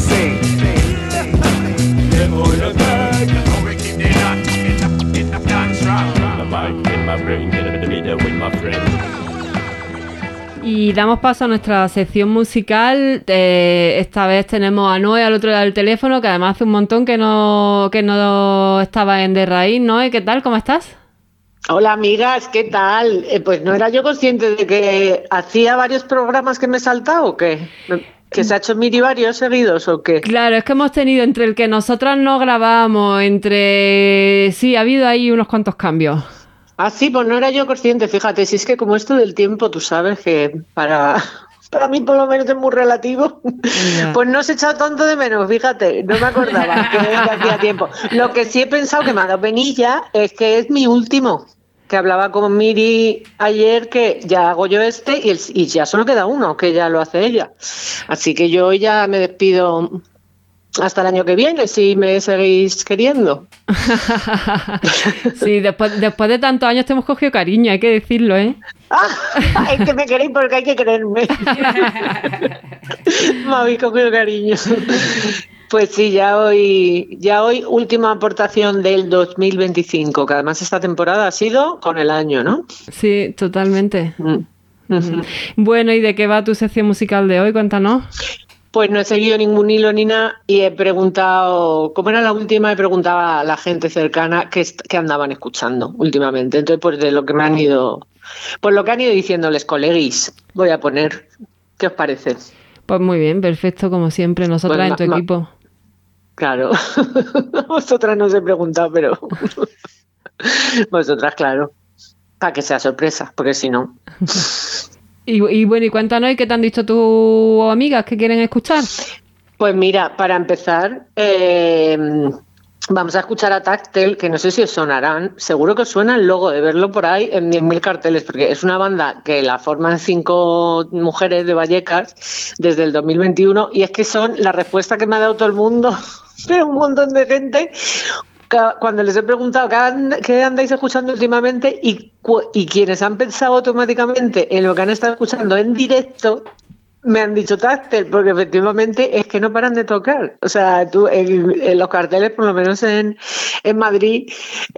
Y damos paso a nuestra sección musical. Esta vez tenemos a Noé al otro lado del teléfono, que además hace un montón que no estaba en De Raíz. Noé, ¿qué tal? ¿Cómo estás? Hola amigas, ¿qué tal? Pues no era yo consciente de que hacía varios programas que me he saltado, ¿o qué? ¿Que se ha hecho varios seguidos o qué? Claro, es que hemos tenido entre el que nosotras no grabamos, sí, ha habido ahí unos cuantos cambios. Ah, sí, pues no era yo consciente, fíjate, si es que como esto del tiempo, tú sabes que para mí por lo menos es muy relativo, pues no os he echado tanto de menos, fíjate, no me acordaba que hacía tiempo. Lo que sí he pensado que me ha dado penilla es que es mi último, que hablaba con Miri ayer, que ya hago yo y ya solo queda uno, que ya lo hace ella. Así que yo ya me despido hasta el año que viene, si me seguís queriendo. Sí, después de tantos años te hemos cogido cariño, hay que decirlo, ¿eh? Es que me queréis porque hay que creerme. Me habéis cogido cariño. Pues sí, ya hoy última aportación del 2025, que además esta temporada ha sido con el año, ¿no? Sí, totalmente. Bueno, ¿y de qué va tu sección musical de hoy? Cuéntanos. Pues no he seguido ningún hilo ni nada y he preguntado, como era la última, he preguntado a la gente cercana qué andaban escuchando últimamente. Entonces, pues de lo que me han ido, pues lo que han ido diciéndoles coleguis, voy a poner. ¿Qué os parece? Pues muy bien, perfecto, como siempre, nosotras en tu equipo. Claro, vosotras no os he preguntado, pero vosotras, claro, para que sea sorpresa, porque si no... Y bueno, y cuéntanos, ¿qué te han dicho tus amigas que quieren escuchar? Pues mira, para empezar, vamos a escuchar a Táctil, que no sé si os sonarán, seguro que os suena el logo de verlo por ahí en 10.000 carteles, porque es una banda que la forman 5 mujeres de Vallecas desde el 2021, y es que son la respuesta que me ha dado todo el mundo, pero un montón de gente, cuando les he preguntado qué andáis escuchando últimamente y quienes han pensado automáticamente en lo que han estado escuchando en directo, me han dicho Táctil, porque efectivamente es que no paran de tocar. O sea, tú en los carteles, por lo menos en Madrid,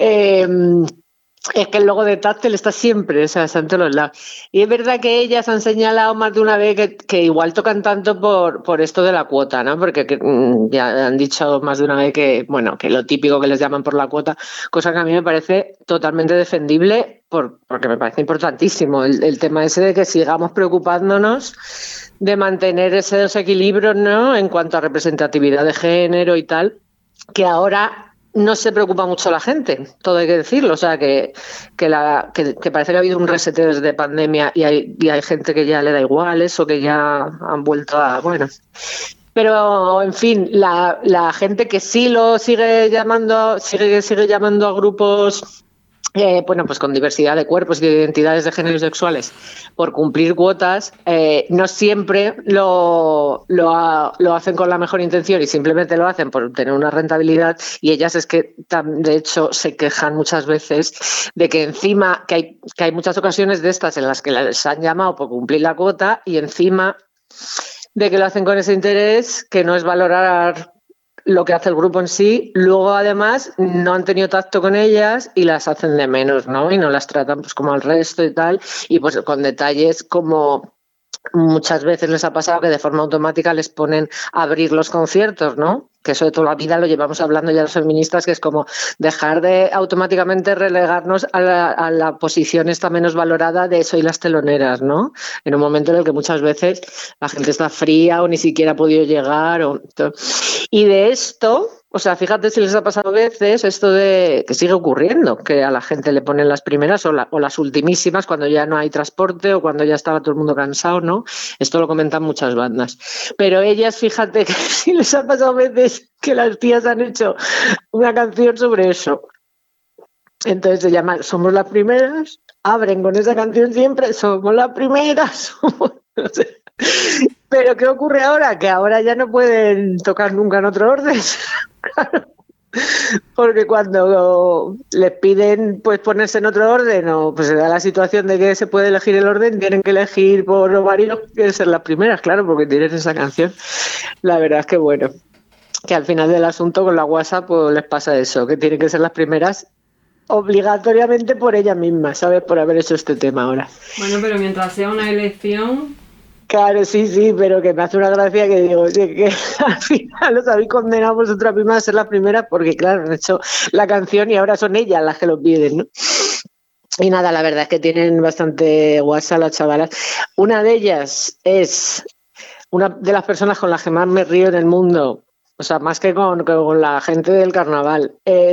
es que el logo de Táctil está siempre, o sea, está en todos los lados. Y es verdad que ellas han señalado más de una vez que igual tocan tanto por esto de la cuota, ¿no? Porque ya han dicho más de una vez que, bueno, que lo típico que les llaman por la cuota, cosa que a mí me parece totalmente defendible porque me parece importantísimo el tema ese de que sigamos preocupándonos de mantener ese desequilibrio, ¿no? En cuanto a representatividad de género y tal, que ahora no se preocupa mucho la gente, todo hay que decirlo. O sea, que parece que ha habido un reseteo desde pandemia y hay gente que ya le da igual eso, que ya han vuelto a... Bueno, pero en fin, la gente que sí lo sigue llamando a grupos... bueno, pues con diversidad de cuerpos y de identidades de géneros sexuales por cumplir cuotas, no siempre lo hacen con la mejor intención y simplemente lo hacen por tener una rentabilidad, y ellas es que de hecho se quejan muchas veces de que encima que hay muchas ocasiones de estas en las que les han llamado por cumplir la cuota y encima de que lo hacen con ese interés que no es valorar lo que hace el grupo en sí, luego además no han tenido tacto con ellas y las hacen de menos, ¿no? Y no las tratan pues como al resto y tal, y pues con detalles como muchas veces les ha pasado que de forma automática les ponen a abrir los conciertos, ¿no? Que eso de toda la vida lo llevamos hablando ya los feministas, que es como dejar de automáticamente relegarnos a la posición esta menos valorada de soy las teloneras, ¿no? En un momento en el que muchas veces la gente está fría o ni siquiera ha podido llegar. Y de esto, o sea, fíjate si les ha pasado a veces esto de que sigue ocurriendo, que a la gente le ponen las primeras o las ultimísimas cuando ya no hay transporte o cuando ya estaba todo el mundo cansado, ¿no? Esto lo comentan muchas bandas. Pero ellas, fíjate que si les ha pasado a veces que las tías han hecho una canción sobre eso. Entonces se llama Somos las primeras, abren con esa canción siempre, somos las primeras, no sé. Pero ¿qué ocurre ahora? Que ahora ya no pueden tocar nunca en otro orden. Claro. Porque cuando les piden pues ponerse en otro orden o pues se da la situación de que se puede elegir el orden, tienen que elegir por ovarios, quieren ser las primeras, claro, porque tienen esa canción. La verdad es que bueno, que al final del asunto con la WhatsApp pues les pasa eso, que tienen que ser las primeras obligatoriamente por ellas mismas, ¿sabes? Por haber hecho este tema ahora. Bueno, pero mientras sea una elección... Claro, sí, pero que me hace una gracia que digo, oye, que al final los habéis condenado vosotras mismas a ser las primeras porque, claro, han hecho la canción y ahora son ellas las que lo piden, ¿no? Y nada, la verdad es que tienen bastante WhatsApp las chavalas. Una de ellas es una de las personas con las que más me río en el mundo, o sea, más que con la gente del carnaval,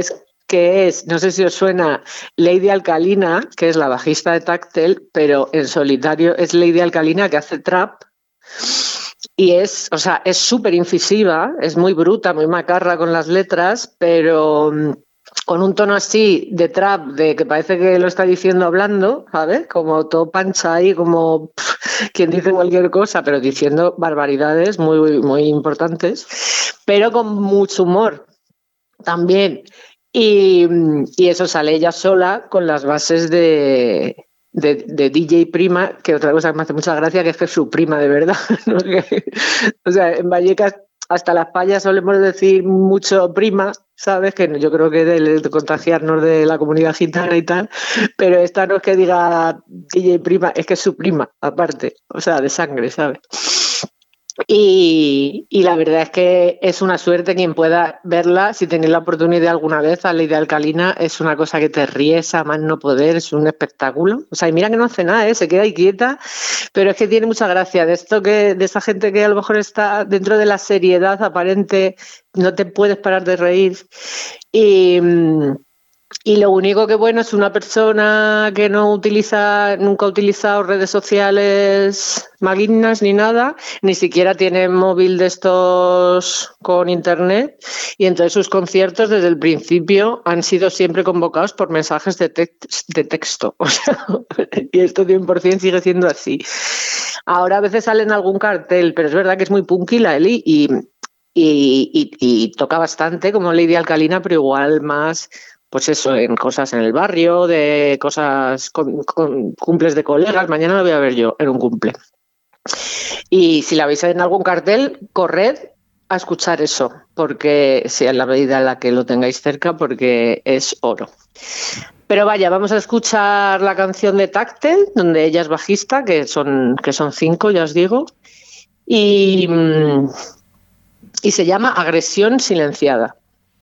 no sé si os suena, Lady Alcalina, que es la bajista de Táctil, pero en solitario es Lady Alcalina, que hace trap y es súper incisiva, es muy bruta, muy macarra con las letras, pero con un tono así de trap, de que parece que lo está diciendo hablando, ¿sabes? Como todo pancha ahí, como quien dice cualquier cosa, pero diciendo barbaridades muy, muy importantes, pero con mucho humor también. Y eso sale ella sola con las bases de DJ Prima, que otra cosa que me hace mucha gracia, que es su prima de verdad, ¿no? O sea, en Vallecas hasta las payas solemos decir mucho prima, ¿sabes? Que yo creo que de contagiarnos de la comunidad gitana y tal, pero esta no es que diga DJ Prima, es que es su prima, aparte, o sea, de sangre, ¿sabes? Y la verdad es que es una suerte quien pueda verla. Si tenéis la oportunidad alguna vez, a Lady Alcalina, es una cosa que te ríes a más no poder, es un espectáculo. O sea, y mira que no hace nada, se queda ahí quieta, pero es que tiene mucha gracia de esto, de esa gente que a lo mejor está dentro de la seriedad aparente, no te puedes parar de reír. Y lo único que bueno es una persona que nunca ha utilizado redes sociales malignas ni nada, ni siquiera tiene móvil de estos con internet, y entonces sus conciertos desde el principio han sido siempre convocados por mensajes de texto. O sea, y esto 100% sigue siendo así. Ahora a veces sale en algún cartel, pero es verdad que es muy punky la Eli y toca bastante como Lady Alcalina, pero igual más... Pues eso, en cosas en el barrio, de cosas con cumples de colegas. Mañana lo voy a ver yo en un cumple. Y si la veis en algún cartel, corred a escuchar eso, porque sea en la medida en la que lo tengáis cerca, porque es oro. Pero vaya, vamos a escuchar la canción de Táctil, donde ella es bajista, que son 5, ya os digo, y se llama Agresión silenciada.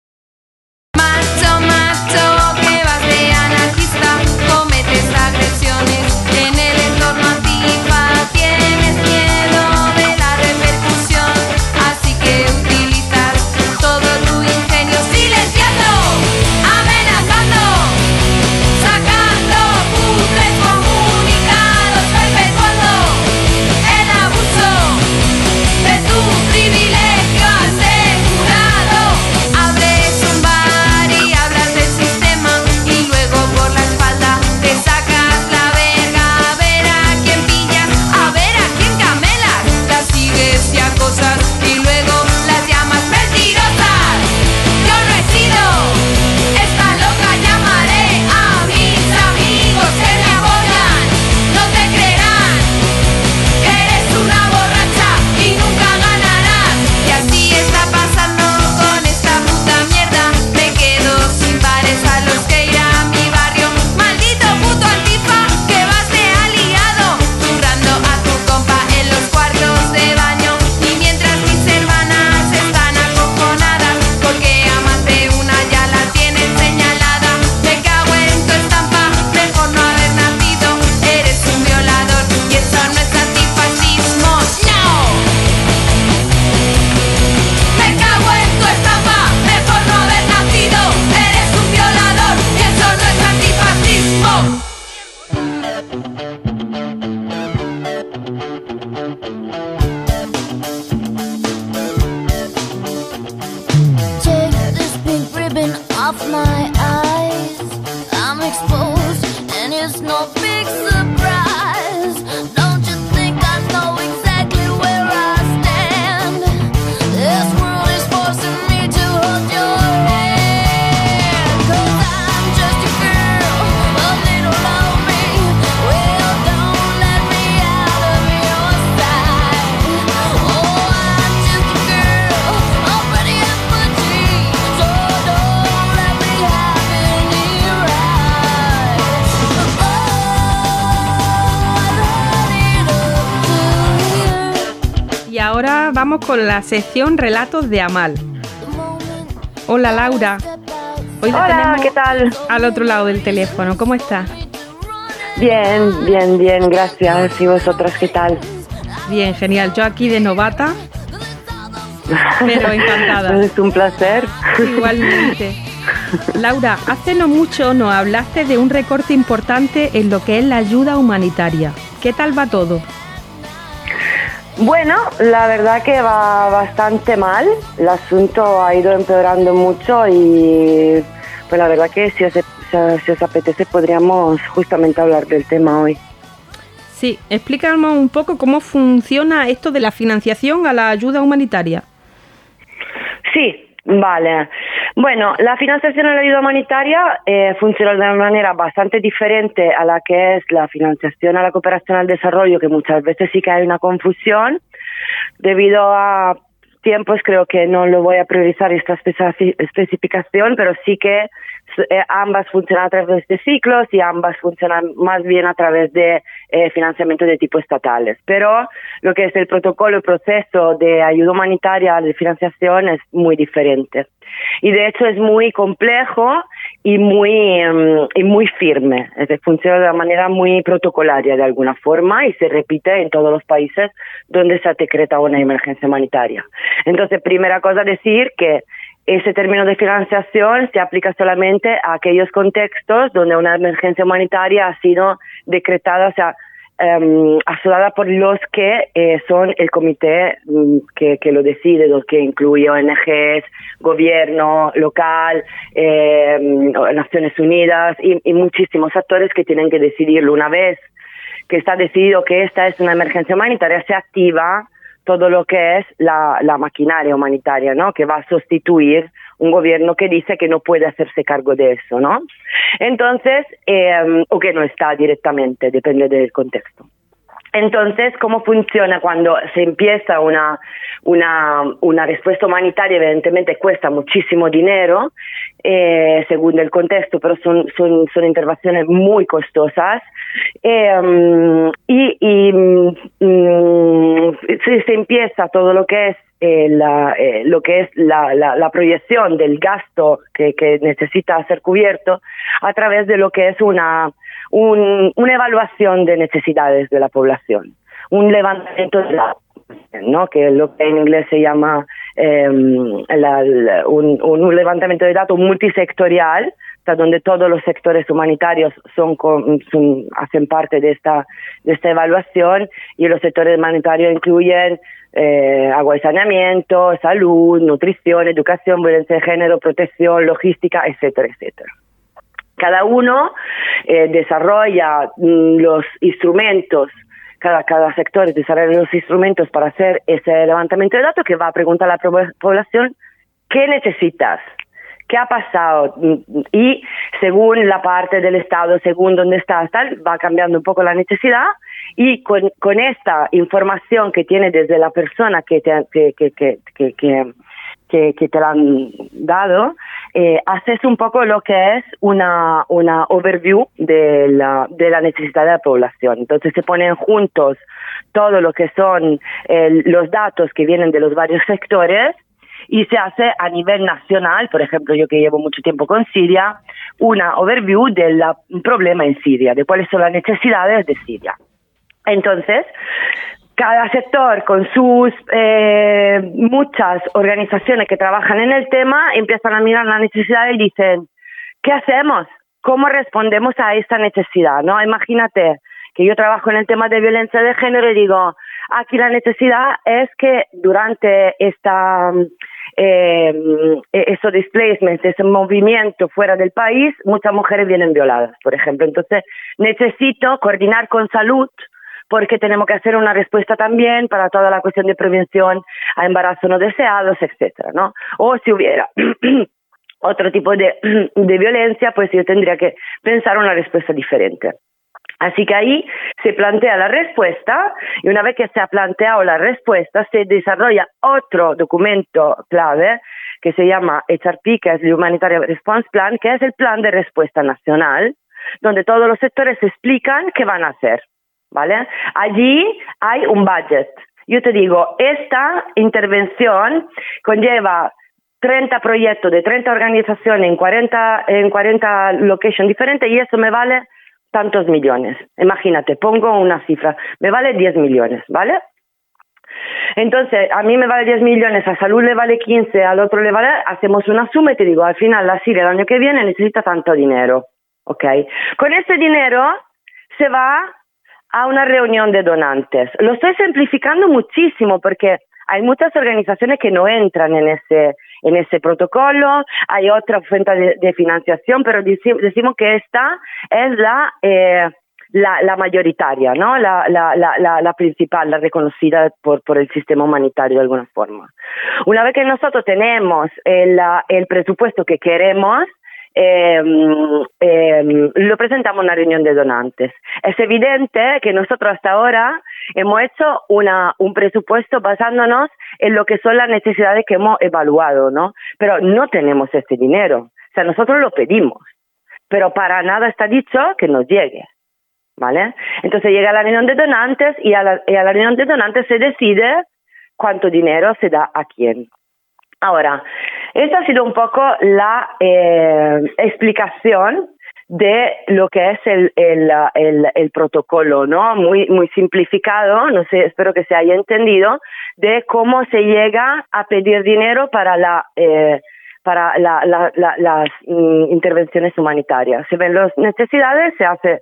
Que vas de anarquista, cometes agresiones en el entorno antifa, tienes miedo de la repercusión, así que utilizar todo tu ingenio silenciando, amenazando, sacando puzzles comunicados, perpetuando el abuso de tu privilegio asegurado. my eyes, I'm exposed, and it's no big surprise. Don't you think I know exactly where I stand? This world is forcing me to hold your hand. 'Cause I'm just a girl, a little lonely. Well, don't let me out of your sight. Oh, I'm just a girl, all pretty and butchy. So don't let me have any rights. Oh, Y ahora vamos con la sección Relatos de Amal. Hola Laura. Hoy la Hola, tenemos ¿qué tal? al otro lado del teléfono. ¿Cómo estás? Bien, gracias. ¿Y vosotras qué tal? Bien, genial. Yo aquí de novata, pero encantada. Es un placer. Igualmente. Laura, hace no mucho nos hablaste de un recorte importante en lo que es la ayuda humanitaria. ¿Qué tal va todo? Bueno, la verdad que va bastante mal. El asunto ha ido empeorando mucho y pues la verdad que si os apetece podríamos justamente hablar del tema hoy. Sí, explícanos un poco cómo funciona esto de la financiación a la ayuda humanitaria. Sí, vale. Bueno, la financiación a la ayuda humanitaria funciona de una manera bastante diferente a la que es la financiación a la cooperación al desarrollo, que muchas veces sí que hay una confusión. Debido a tiempos creo que no lo voy a priorizar esta especificación, pero sí que ambas funcionan a través de ciclos y ambas funcionan más bien a través de financiamiento de tipo estatales. Pero lo que es el protocolo, el proceso de ayuda humanitaria, de financiación es muy diferente. Y de hecho es muy complejo y muy firme. Es decir, funciona de una manera muy protocolaria de alguna forma y se repite en todos los países donde se decreta una emergencia humanitaria. Entonces, primera cosa decir que ese término de financiación se aplica solamente a aquellos contextos donde una emergencia humanitaria ha sido decretada, o sea, asegurada por los que son el comité que lo decide, los que incluye ONGs, gobierno local, Naciones Unidas y muchísimos actores que tienen que decidirlo. Una vez que está decidido que esta es una emergencia humanitaria, se activa todo lo que es la maquinaria humanitaria, ¿no? Que va a sustituir un gobierno que dice que no puede hacerse cargo de eso, ¿no? Entonces, o que no está directamente, depende del contexto. Entonces, ¿cómo funciona cuando se empieza una respuesta humanitaria? Evidentemente cuesta muchísimo dinero, según el contexto, pero son intervenciones muy costosas. Se empieza todo lo que es la proyección del gasto que necesita ser cubierto a través de lo que es una evaluación de necesidades de la población, un levantamiento de datos, ¿no? Que lo que en inglés se llama un levantamiento de datos multisectorial, donde todos los sectores humanitarios hacen parte de esta evaluación, y los sectores humanitarios incluyen agua y saneamiento, salud, nutrición, educación, violencia de género, protección, logística, etcétera, etcétera. Cada uno desarrolla los instrumentos, cada sector desarrolla los instrumentos para hacer ese levantamiento de datos, que va a preguntar a la población ¿qué necesitas? ¿Qué ha pasado? Y según la parte del Estado, según dónde estás, tal, va cambiando un poco la necesidad, y con esta información que tiene desde la persona que te la han dado, haces un poco lo que es una overview de la necesidad de la población. Entonces se ponen juntos todo lo que son los datos que vienen de los varios sectores, y se hace a nivel nacional. Por ejemplo, yo que llevo mucho tiempo con Siria, una overview del problema en Siria, de cuáles son las necesidades de Siria. Entonces, cada sector con sus muchas organizaciones que trabajan en el tema empiezan a mirar la necesidad y dicen, ¿qué hacemos? ¿Cómo respondemos a esta necesidad? ¿No? Imagínate que yo trabajo en el tema de violencia de género y digo, aquí la necesidad es que durante esos displacements, ese movimiento fuera del país, muchas mujeres vienen violadas, por ejemplo. Entonces, necesito coordinar con salud porque tenemos que hacer una respuesta también para toda la cuestión de prevención a embarazos no deseados, etcétera, ¿no? O si hubiera otro tipo de violencia, pues yo tendría que pensar una respuesta diferente. Así que ahí se plantea la respuesta y una vez que se ha planteado la respuesta se desarrolla otro documento clave que se llama HRP, que es el Humanitarian Response Plan, que es el plan de respuesta nacional, donde todos los sectores explican qué van a hacer, ¿vale? Allí hay un budget. Yo te digo, esta intervención conlleva 30 proyectos de 30 organizaciones en 40 locations diferentes y eso me vale tantos millones. Imagínate, pongo una cifra, me vale 10 millones, ¿vale? Entonces, a mí me vale 10 millones, a salud le vale 15, al otro le vale, hacemos una suma y te digo, al final la Siria el año que viene necesita tanto dinero, ¿ok? Con ese dinero se va a una reunión de donantes. Lo estoy simplificando muchísimo porque hay muchas organizaciones que no entran en ese protocolo, hay otra fuente de financiación, pero decimos que esta es la mayoritaria, ¿no? La principal, la reconocida por el sistema humanitario de alguna forma. Una vez que nosotros tenemos el presupuesto que queremos, lo presentamos en una reunión de donantes. Es evidente que nosotros hasta ahora hemos hecho un presupuesto basándonos en lo que son las necesidades que hemos evaluado, ¿no? Pero no tenemos este dinero. O sea, nosotros lo pedimos, pero para nada está dicho que nos llegue, ¿vale? Entonces llega a la reunión de donantes y a la reunión de donantes se decide cuánto dinero se da a quién. Ahora, esta ha sido un poco la explicación de lo que es el protocolo, ¿no? Muy simplificado, no sé, espero que se haya entendido, de cómo se llega a pedir dinero para las intervenciones humanitarias. Se ven las necesidades, se hace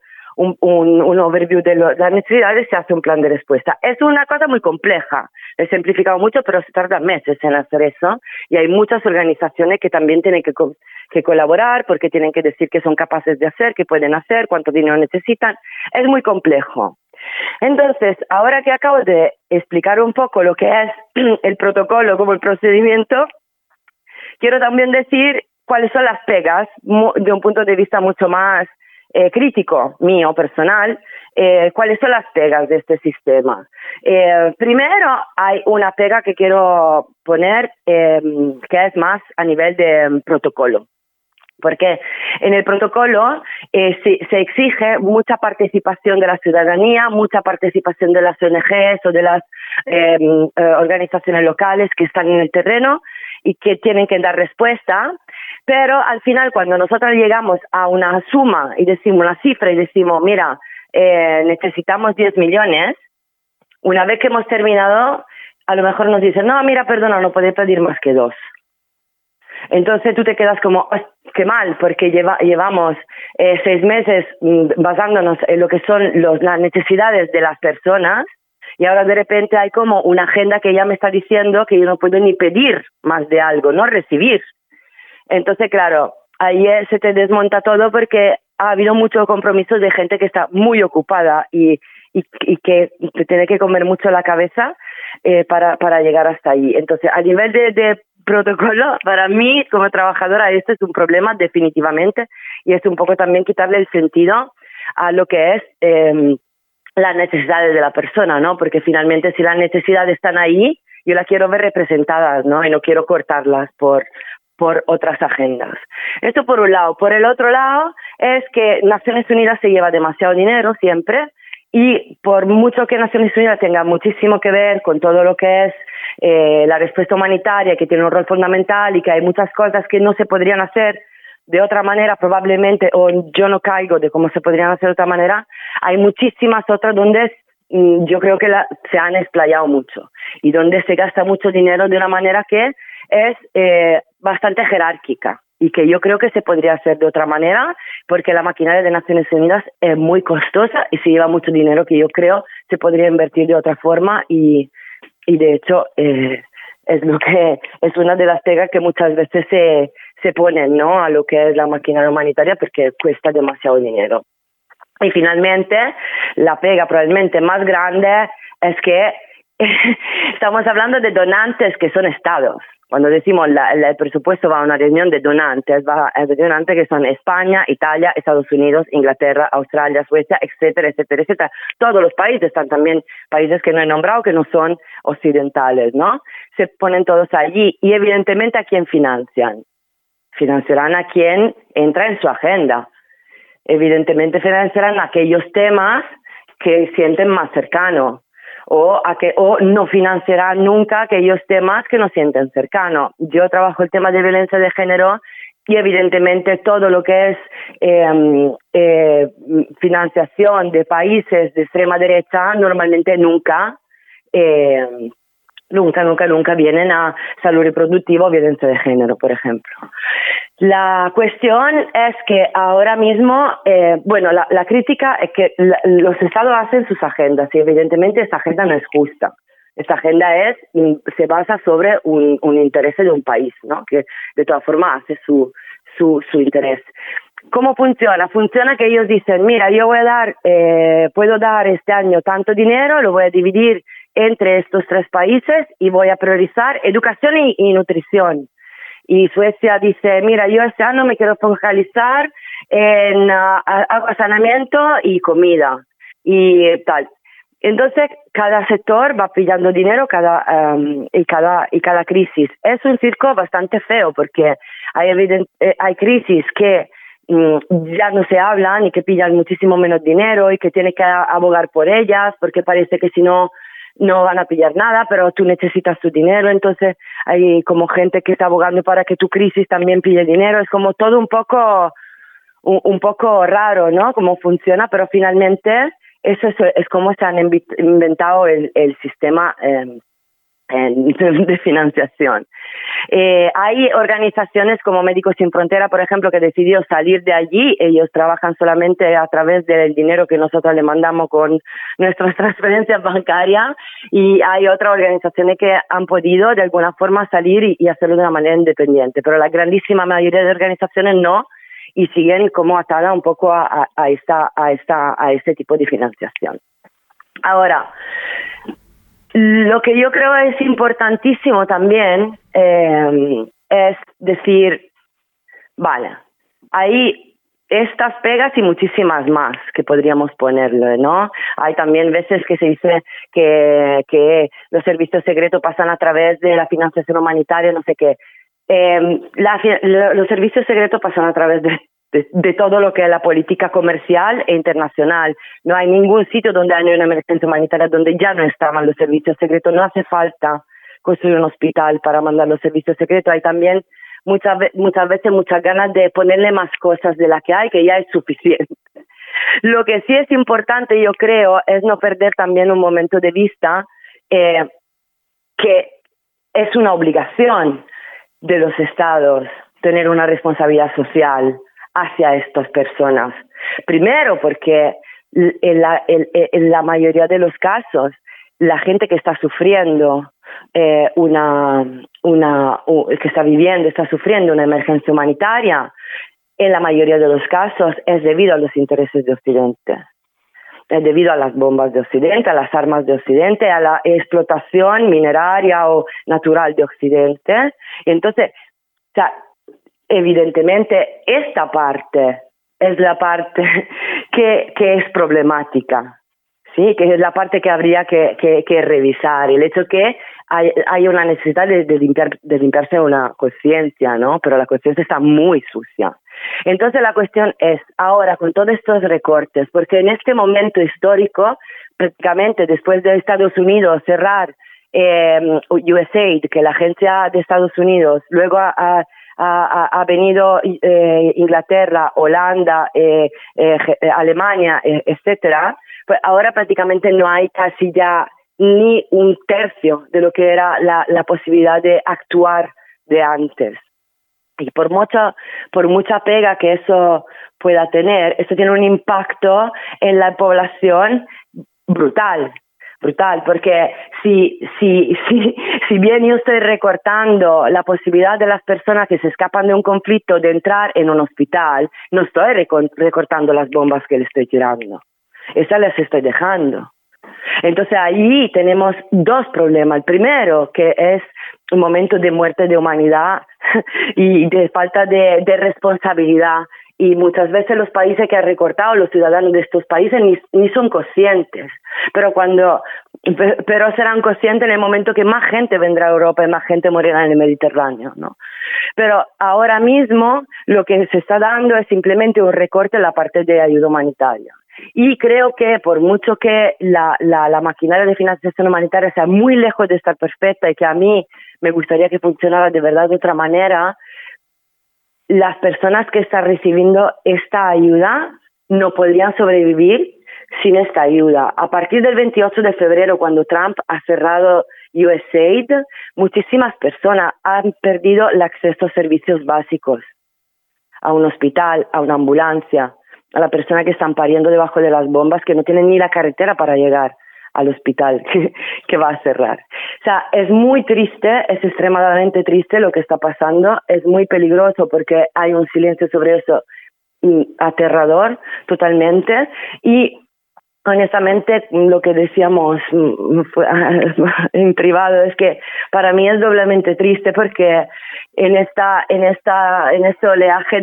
un overview de las necesidades, se hace un plan de respuesta. Es una cosa muy compleja, he simplificado mucho, pero se tarda meses en hacer eso y hay muchas organizaciones que también tienen que colaborar porque tienen que decir que son capaces de hacer, que pueden hacer, cuánto dinero necesitan. Es muy complejo. Entonces, ahora que acabo de explicar un poco lo que es el protocolo como el procedimiento, quiero también decir cuáles son las pegas de un punto de vista mucho más crítico mío, personal, cuáles son las pegas de este sistema. Primero, hay una pega que quiero poner que es más a nivel de protocolo. Porque en el protocolo se exige mucha participación de la ciudadanía, mucha participación de las ONGs o de las organizaciones locales que están en el terreno y que tienen que dar respuesta, pero al final cuando nosotros llegamos a una suma y decimos una cifra y decimos, mira, necesitamos 10 millones, una vez que hemos terminado, a lo mejor nos dicen, no, mira, perdona, no podéis pedir más que 2. Entonces tú te quedas como, oh, qué mal, porque llevamos 6 meses basándonos en lo que son las necesidades de las personas y ahora de repente hay como una agenda que ya me está diciendo que yo no puedo ni pedir más de algo, no recibir. Entonces, claro, ahí se te desmonta todo porque ha habido mucho compromiso de gente que está muy ocupada y que te tiene que comer mucho la cabeza para llegar hasta ahí. Entonces, a nivel de protocolo, para mí, como trabajadora, esto es un problema definitivamente y es un poco también quitarle el sentido a lo que es las necesidades de la persona, ¿no? Porque finalmente si las necesidades están ahí, yo las quiero ver representadas, ¿no? Y no quiero cortarlas por otras agendas. Esto por un lado. Por el otro lado es que Naciones Unidas se lleva demasiado dinero siempre y por mucho que Naciones Unidas tenga muchísimo que ver con todo lo que es la respuesta humanitaria, que tiene un rol fundamental y que hay muchas cosas que no se podrían hacer de otra manera probablemente, o yo no caigo de cómo se podrían hacer de otra manera, hay muchísimas otras donde yo creo que se han explayado mucho y donde se gasta mucho dinero de una manera que es bastante jerárquica y que yo creo que se podría hacer de otra manera porque la maquinaria de Naciones Unidas es muy costosa y se lleva mucho dinero que yo creo se podría invertir de otra forma y de hecho Es lo que es una de las pegas que muchas veces se ponen, ¿no?, a lo que es la maquinaria humanitaria, porque cuesta demasiado dinero. Y finalmente, la pega probablemente más grande es que estamos hablando de donantes que son estados. Cuando decimos el presupuesto va a una reunión de donantes, va a donantes que son España, Italia, Estados Unidos, Inglaterra, Australia, Suecia, etcétera, etcétera, etcétera. Todos los países, están también países que no he nombrado que no son occidentales, ¿no? Se ponen todos allí y evidentemente a quién financian. Financiarán a quien entra en su agenda. Evidentemente financiarán aquellos temas que sienten más cercanos. O no financiarán nunca aquellos temas que no sienten cercano. Yo trabajo el tema de violencia de género y evidentemente todo lo que es financiación de países de extrema derecha normalmente nunca vienen a salud reproductiva o violencia de género, por ejemplo. La cuestión es que ahora mismo, la crítica es que los estados hacen sus agendas y evidentemente esta agenda no es justa. Esta agenda se basa sobre un interés de un país, ¿no?, que de todas formas hace su interés. ¿Cómo funciona? Funciona que ellos dicen, mira, yo puedo dar este año tanto dinero, lo voy a dividir entre estos 3 países y voy a priorizar educación y nutrición. Y Suecia dice, mira, yo este año me quiero focalizar en agua, saneamiento y comida y tal. Entonces, cada sector va pillando dinero y cada crisis. Es un circo bastante feo porque hay crisis que ya no se hablan y que pillan muchísimo menos dinero y que tienes que abogar por ellas porque parece que si no van a pillar nada, pero tú necesitas tu dinero, entonces hay como gente que está abogando para que tu crisis también pille dinero, es como todo un poco raro, ¿no?, cómo funciona, pero finalmente eso es como se han inventado el sistema de financiación. Hay organizaciones como Médicos Sin Frontera, por ejemplo, que decidió salir de allí. Ellos trabajan solamente a través del dinero que nosotros le mandamos con nuestras transferencias bancarias, y hay otras organizaciones que han podido de alguna forma salir y hacerlo de una manera independiente, pero la grandísima mayoría de organizaciones no, y siguen como atadas un poco a este tipo de financiación. Ahora, lo que yo creo es importantísimo también es decir, vale, hay estas pegas y muchísimas más que podríamos ponerle, ¿no? Hay también veces que se dice que los servicios secretos pasan a través de la financiación humanitaria, no sé qué. Los servicios secretos pasan a través de todo lo que es la política comercial e internacional. No hay ningún sitio donde haya una emergencia humanitaria donde ya no estaban los servicios secretos. No hace falta construir un hospital para mandar los servicios secretos. Hay también muchas veces muchas ganas de ponerle más cosas de las que hay, que ya es suficiente. Lo que sí es importante, yo creo, es no perder también un momento de vista que es una obligación de los estados tener una responsabilidad social hacia estas personas. Primero, porque en la mayoría de los casos, la gente que está sufriendo que está sufriendo una emergencia humanitaria, en la mayoría de los casos es debido a los intereses de Occidente. Es debido a las bombas de Occidente, a las armas de Occidente, a la explotación mineraria o natural de Occidente. Y entonces, evidentemente, esta parte es la parte que es problemática, ¿sí? Que es la parte que habría que revisar. El hecho que hay una necesidad de limpiarse una conciencia, ¿no? Pero la conciencia está muy sucia. Entonces la cuestión es, ahora con todos estos recortes, porque en este momento histórico, prácticamente después de Estados Unidos cerrar USAID, que la agencia de Estados Unidos, luego ha venido Inglaterra, Holanda, Alemania, etcétera, pues ahora prácticamente no hay casi ya ni un tercio de lo que era la posibilidad de actuar de antes. Y por mucha pega que eso pueda tener, eso tiene un impacto en la población brutal. brutal, porque si bien yo estoy recortando la posibilidad de las personas que se escapan de un conflicto de entrar en un hospital, no estoy recortando las bombas que le estoy tirando. Esas las estoy dejando. Entonces ahí tenemos dos problemas. El primero, que es un momento de muerte de humanidad y de falta de responsabilidad. Y muchas veces los países que han recortado, los ciudadanos de estos países ni son conscientes. Pero serán conscientes en el momento que más gente vendrá a Europa y más gente morirá en el Mediterráneo, ¿no? Pero ahora mismo lo que se está dando es simplemente un recorte en la parte de ayuda humanitaria. Y creo que por mucho que la maquinaria de financiación humanitaria sea muy lejos de estar perfecta y que a mí me gustaría que funcionara de verdad de otra manera, las personas que están recibiendo esta ayuda no podrían sobrevivir sin esta ayuda. A partir del 28 de febrero, cuando Trump ha cerrado USAID, muchísimas personas han perdido el acceso a servicios básicos, a un hospital, a una ambulancia, a la persona que están pariendo debajo de las bombas, que no tienen ni la carretera para llegar al hospital que va a cerrar. O sea, es muy triste, es extremadamente triste lo que está pasando, es muy peligroso porque hay un silencio sobre eso aterrador totalmente. Y honestamente, lo que decíamos en privado es que para mí es doblemente triste porque en este oleaje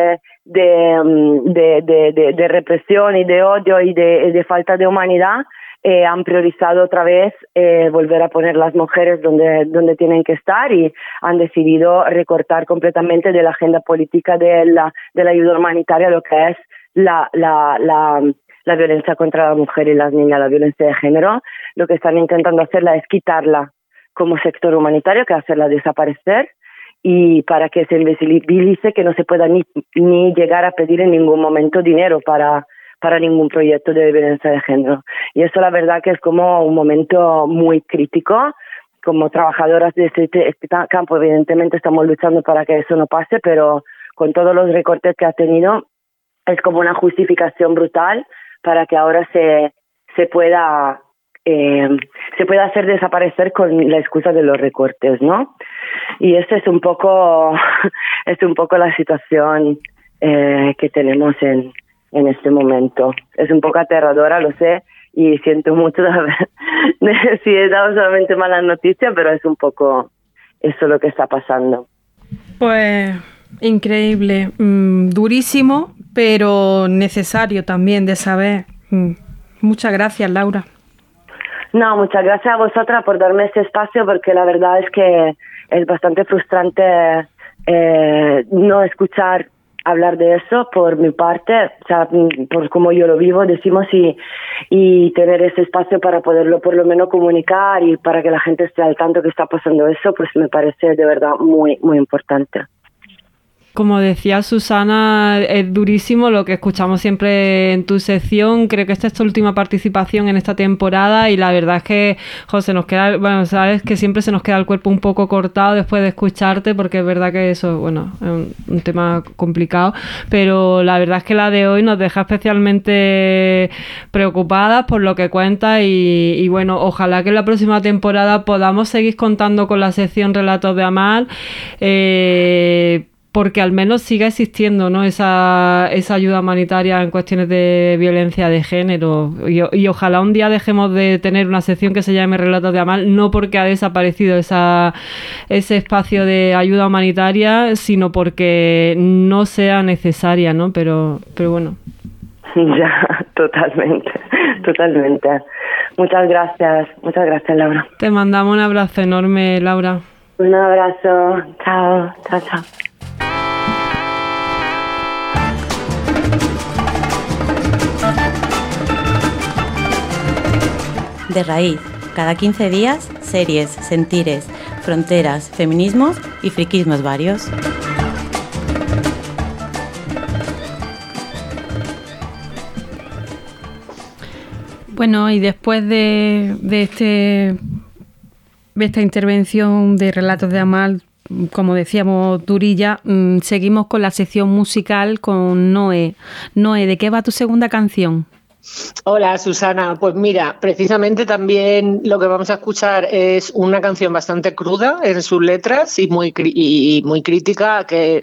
de represión y de odio y de falta de humanidad, han priorizado otra vez volver a poner las mujeres donde tienen que estar y han decidido recortar completamente de la agenda política de la ayuda humanitaria lo que es la violencia contra la mujer y las niñas, la violencia de género. Lo que están intentando hacerla es quitarla como sector humanitario, que hacerla desaparecer, y para que se invisibilice, que no se pueda ni llegar a pedir en ningún momento dinero para ningún proyecto de violencia de género. Y eso la verdad que es como un momento muy crítico. Como trabajadoras de este campo, evidentemente estamos luchando para que eso no pase, pero con todos los recortes que ha tenido, es como una justificación brutal para que ahora se pueda hacer desaparecer con la excusa de los recortes, ¿no? Y esta es un poco la situación que tenemos en este momento. Es un poco aterradora, lo sé, y siento mucho si he dado solamente malas noticias, pero es un poco eso lo que está pasando. Pues increíble, durísimo, pero necesario también de saber. Muchas gracias, Laura. No, muchas gracias a vosotras por darme este espacio, porque la verdad es que es bastante frustrante no escuchar hablar de eso por mi parte, o sea, por cómo yo lo vivo, decimos, y tener ese espacio para poderlo por lo menos comunicar y para que la gente esté al tanto que está pasando eso, pues me parece de verdad muy, muy importante. Como decía Susana, es durísimo lo que escuchamos siempre en tu sección. Creo que esta es tu última participación en esta temporada y la verdad es que, José, nos queda, bueno, sabes que siempre se nos queda el cuerpo un poco cortado después de escucharte, porque es verdad que eso, bueno, es un tema complicado, pero la verdad es que la de hoy nos deja especialmente preocupadas por lo que cuentas y bueno, ojalá que en la próxima temporada podamos seguir contando con la sección Relatos de Amal, porque al menos siga existiendo, ¿no?, esa ayuda humanitaria en cuestiones de violencia de género. Y ojalá un día dejemos de tener una sección que se llame Relatos de Amal, no porque ha desaparecido ese espacio de ayuda humanitaria, sino porque no sea necesaria, ¿no? Pero bueno. Ya, totalmente. Muchas gracias, Laura. Te mandamos un abrazo enorme, Laura. Un abrazo, chao. De Raíz, cada 15 días, series, sentires, fronteras, feminismos y friquismos varios. Bueno, y después de esta intervención de Relatos de Amal, como decíamos, durilla, seguimos con la sección musical con Noé. Noé, ¿de qué va tu segunda canción? Hola, Susana. Pues mira, precisamente también lo que vamos a escuchar es una canción bastante cruda en sus letras y muy crítica que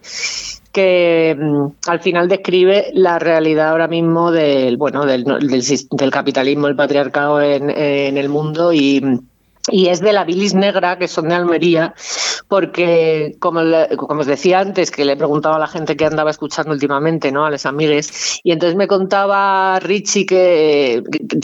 al final describe la realidad ahora mismo del capitalismo, el patriarcado en el mundo y es de la bilis negra, que son de Almería, porque como os decía antes, que le he preguntado a la gente que andaba escuchando últimamente, ¿no? A los amigues, y entonces me contaba Richie que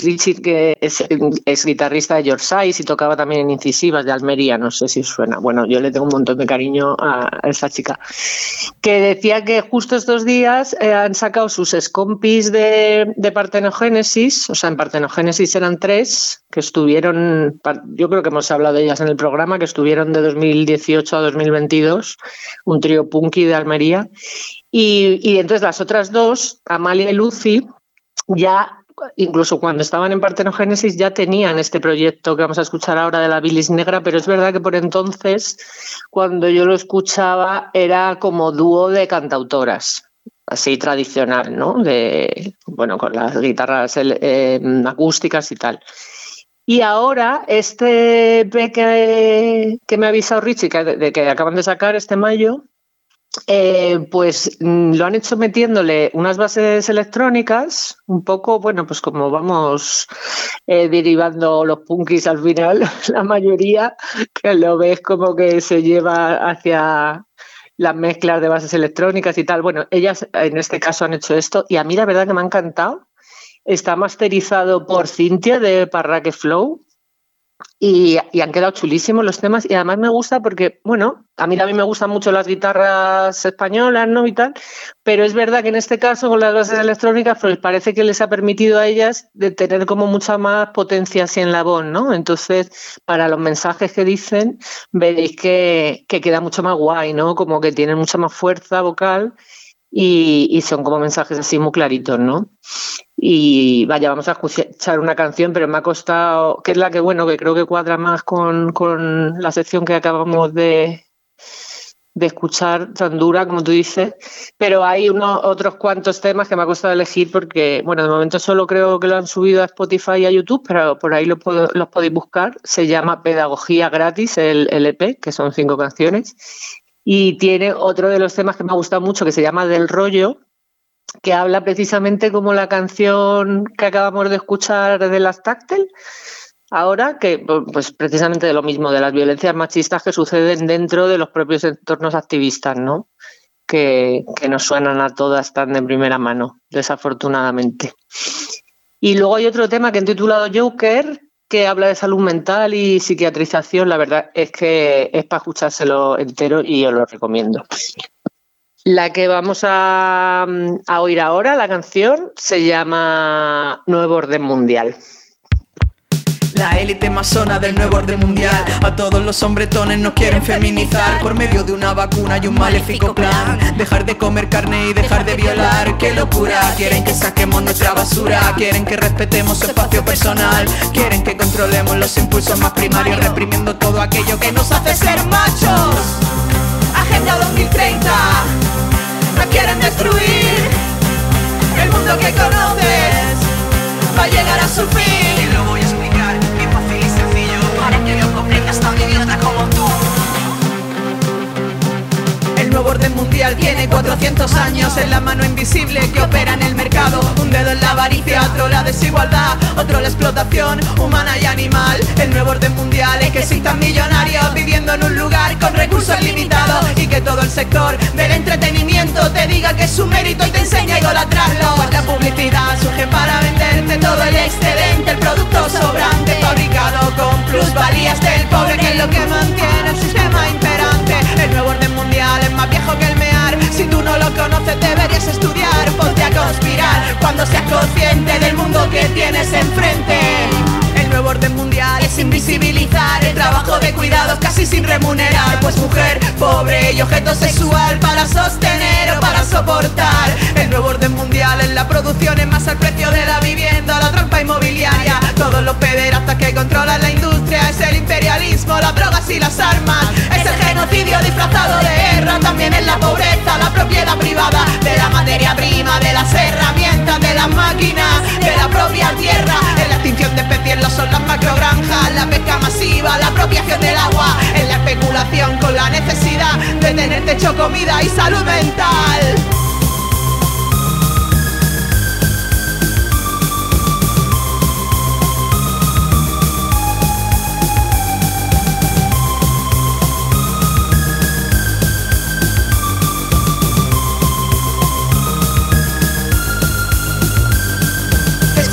es guitarrista de Your Size y tocaba también en Incisivas de Almería, no sé si suena. Bueno, yo le tengo un montón de cariño a esa chica, que decía que justo estos días han sacado sus escompis de Partenogénesis, o sea, en Partenogénesis eran 3 que estuvieron, yo creo que hemos hablado de ellas en el programa, que estuvieron de 2018 a 2022, un trío punky de Almería, y entonces las otras 2, Amalia y Lucy, ya incluso cuando estaban en Partenogénesis ya tenían este proyecto que vamos a escuchar ahora de la bilis negra, pero es verdad que por entonces, cuando yo lo escuchaba, era como dúo de cantautoras, así tradicional, ¿no? Con las guitarras acústicas y tal. Y ahora este EP que me ha avisado Richie de que acaban de sacar este mayo, pues lo han hecho metiéndole unas bases electrónicas, un poco, bueno, pues como vamos derivando los punkis al final, la mayoría, que lo ves como que se lleva hacia las mezclas de bases electrónicas y tal. Bueno, ellas en este caso han hecho esto y a mí la verdad que me ha encantado. Está masterizado por Cintia de Parraque Flow y han quedado chulísimos los temas y además me gusta porque, bueno, a mí también me gustan mucho las guitarras españolas, ¿no? Y tal, pero es verdad que en este caso con las bases electrónicas pues parece que les ha permitido a ellas de tener como mucha más potencia así en la voz, ¿no? Entonces, para los mensajes que dicen, veréis que queda mucho más guay, ¿no? Como que tienen mucha más fuerza vocal y son como mensajes así muy claritos, ¿no? Y vaya, vamos a escuchar una canción, pero me ha costado, que es la que, bueno, que creo que cuadra más con la sección que acabamos de escuchar, tan dura, como tú dices, pero hay otros cuantos temas que me ha costado elegir porque, bueno, de momento solo creo que lo han subido a Spotify y a YouTube, pero por ahí los podéis buscar. Se llama Pedagogía Gratis, el EP, que son 5 canciones. Y tiene otro de los temas que me ha gustado mucho, que se llama Del Rollo, que habla precisamente como la canción que acabamos de escuchar de Las Táctil, ahora, que pues precisamente de lo mismo, de las violencias machistas que suceden dentro de los propios entornos activistas, ¿no? Que nos suenan a todas tan de primera mano, desafortunadamente. Y luego hay otro tema que han titulado Joker, que habla de salud mental y psiquiatrización. La verdad es que es para escuchárselo entero y os lo recomiendo. La que vamos a oír ahora, la canción, se llama Nuevo Orden Mundial. La élite masona del nuevo orden mundial. A todos los hombretones nos quieren feminizar por medio de una vacuna y un maléfico plan. Dejar de comer carne y dejar de violar. ¡Qué locura! Quieren que saquemos nuestra basura. Quieren que respetemos su espacio personal. Quieren que controlemos los impulsos más primarios, reprimiendo todo aquello que nos hace ser machos. Agenda 2030. Nos quieren destruir. El mundo que conoces va a llegar a su fin. Y lo voy a explicar bien fácil y sencillo para que lo comprendas tan idiota como tú. El nuevo orden mundial tiene 400 años. Es la mano invisible que opera en el mercado. Un dedo en la avaricia, otro la desigualdad, otro la explotación humana y animal. El nuevo orden mundial es que existan millonarios viviendo en un lugar con recursos limitados y que todo el sector del entretenimiento te diga que es su mérito y te enseña a idolatrarlo. La publicidad surge para venderte todo el excedente, el producto sobrante fabricado con plusvalías del pobre, que es lo que mantiene el sistema imperante. El nuevo orden mundial es más viejo que el mear. Si tú no lo conoces deberías estudiar. Ponte a conspirar cuando seas consciente del mundo que tienes enfrente. El nuevo orden mundial es invisibilizar el trabajo de cuidados casi sin remunerar. Pues mujer, pobre y objeto sexual para sostener o para soportar. El nuevo orden mundial es la producción en masa al precio de la vivienda, la trampa inmobiliaria, todos los pederastas que controlan la industria. Es el imperialismo, las drogas y las armas. Es el genocidio disfrazado de guerra. También es la pobreza, la propiedad privada de la materia prima, de las herramientas, de las máquinas, de la propia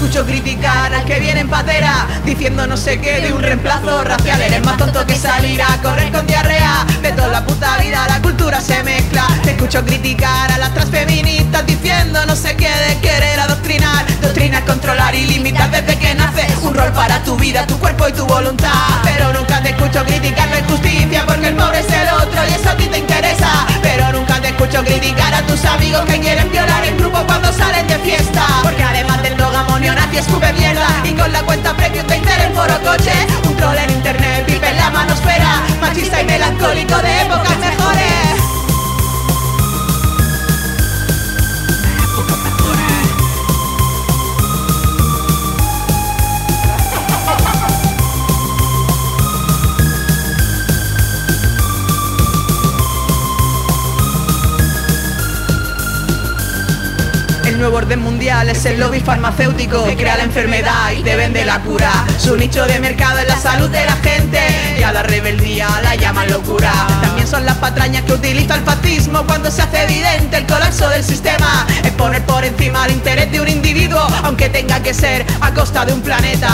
escucho criticar al que viene en patera, diciendo no sé qué de un reemplazo racial. Eres más tonto que salir a correr con diarrea. De toda la puta vida la cultura se mezcla. Te escucho criticar a las transfeministas, diciendo no sé qué de querer adoctrinar. Doctrina es controlar y limitar desde que nace. Un rol para tu vida, tu cuerpo y tu voluntad. Pero nunca te escucho criticar la injusticia, porque el pobre es el otro y eso a ti te interesa. Pero nunca te escucho criticar a tus amigos que quieren violar el grupo cuando salen de fiesta. Porque además del droga amonio nazi escupe mierda, y con la cuenta premium de Inter en foro coche, un troll en internet vive en la manosfera, machista y melancólico de épocas mejores. El nuevo orden mundial es el lobby farmacéutico que crea la enfermedad y te vende la cura. Su nicho de mercado es la salud de la gente y a la rebeldía la llaman locura. También son las patrañas que utiliza el fascismo cuando se hace evidente el colapso del sistema. Es poner por encima el interés de un individuo, aunque tenga que ser a costa de un planeta.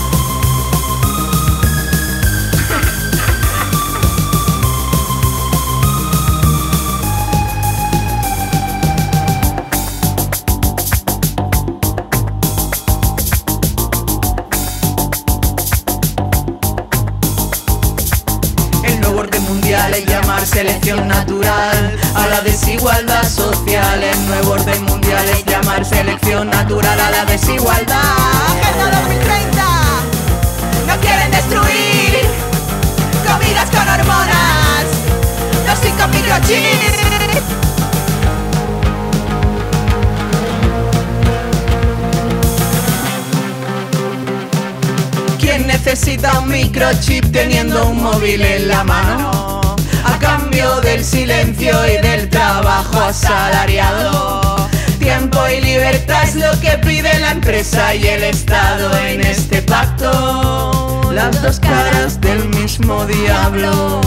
Es llamar selección natural a la desigualdad social. El nuevo orden mundial es llamar selección natural a la desigualdad. Agenda 2030. No quieren destruir comidas con hormonas, los 5 microchips. ¿Quién necesita un microchip teniendo un móvil en la mano? A cambio del silencio y del trabajo asalariado. Tiempo y libertad es lo que pide la empresa y el Estado en este pacto. Las dos caras del mismo diablo.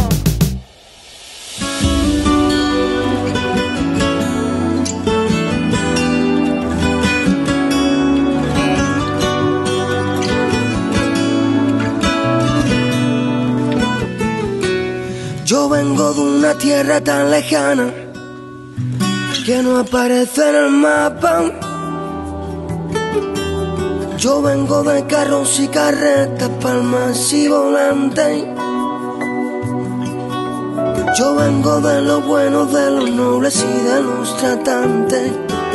Yo vengo de una tierra tan lejana que no aparece en el mapa. Yo vengo de carros y carretas, palmas y volantes. Yo vengo de los buenos, de los nobles y de los tratantes.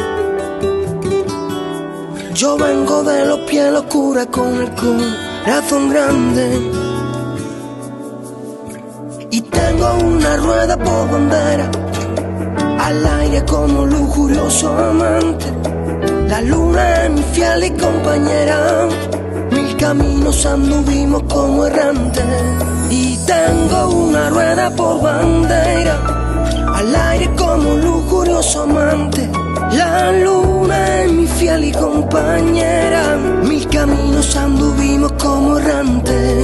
Yo vengo de los pies oscuros con el corazón grande. Y tengo una rueda por bandera, al aire como lujurioso amante. La luna es mi fiel y compañera, mil caminos anduvimos como errantes. Y tengo una rueda por bandera, al aire como lujurioso amante. La luna es mi fiel y compañera, mil caminos anduvimos como errantes.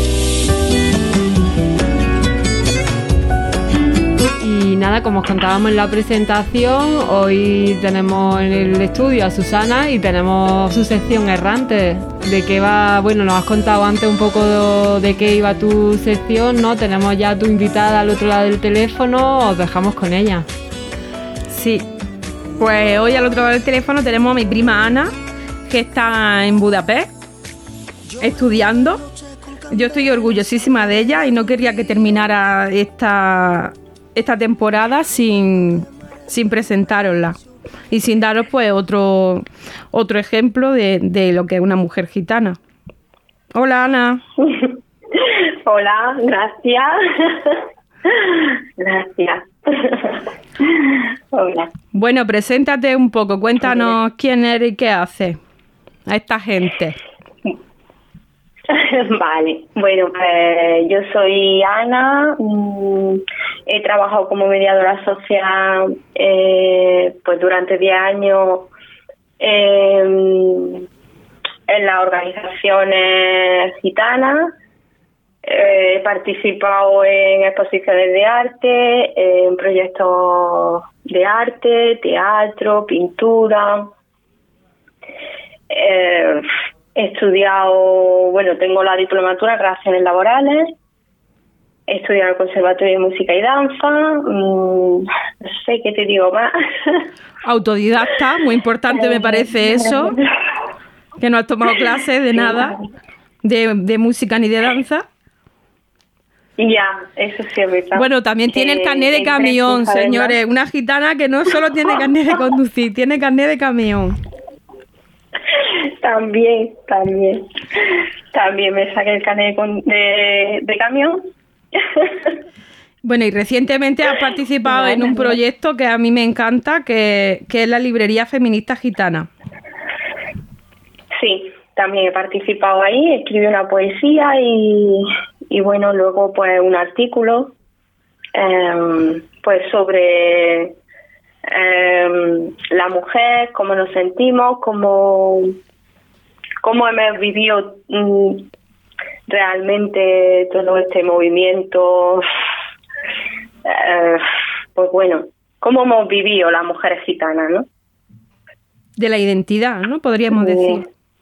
Y nada, como os contábamos en la presentación, hoy tenemos en el estudio a Susana y tenemos su sección errante. ¿De qué va? Bueno, nos has contado antes un poco de qué iba tu sección, ¿no? Tenemos ya a tu invitada al otro lado del teléfono, os dejamos con ella. Sí, pues hoy al otro lado del teléfono tenemos a mi prima Ana, que está en Budapest estudiando. Yo estoy orgullosísima de ella y no quería que terminara esta temporada sin presentárosla y sin daros pues otro ejemplo de lo que es una mujer gitana. Hola, Ana. Hola, gracias. Gracias. Hola. Bueno, preséntate un poco, cuéntanos quién eres y qué haces a esta gente. Vale, bueno, pues yo soy Ana, he trabajado como mediadora social pues durante 10 años en las organizaciones gitanas. He participado en exposiciones de arte, en proyectos de arte, teatro, pintura. He estudiado, tengo la diplomatura en Relaciones Laborales, he estudiado en el Conservatorio de Música y Danza, no sé qué te digo más. Autodidacta, muy importante me parece eso, que no has tomado clases de nada, de música ni de danza. Ya, eso sí es verdad. Bueno, también tiene el carnet de camión, señores. Una gitana que no solo tiene carnet de conducir, tiene carnet de camión. También me saqué el carnet de camión. Bueno, y recientemente has participado en un proyecto que a mí me encanta, que es la Librería Feminista Gitana. Sí, también he participado ahí, escribí una poesía y bueno, luego pues un artículo pues sobre la mujer, cómo nos sentimos, cómo hemos vivido realmente todo este movimiento, pues bueno, cómo hemos vivido las mujeres gitanas, ¿no? De la identidad, ¿no? Podríamos decir.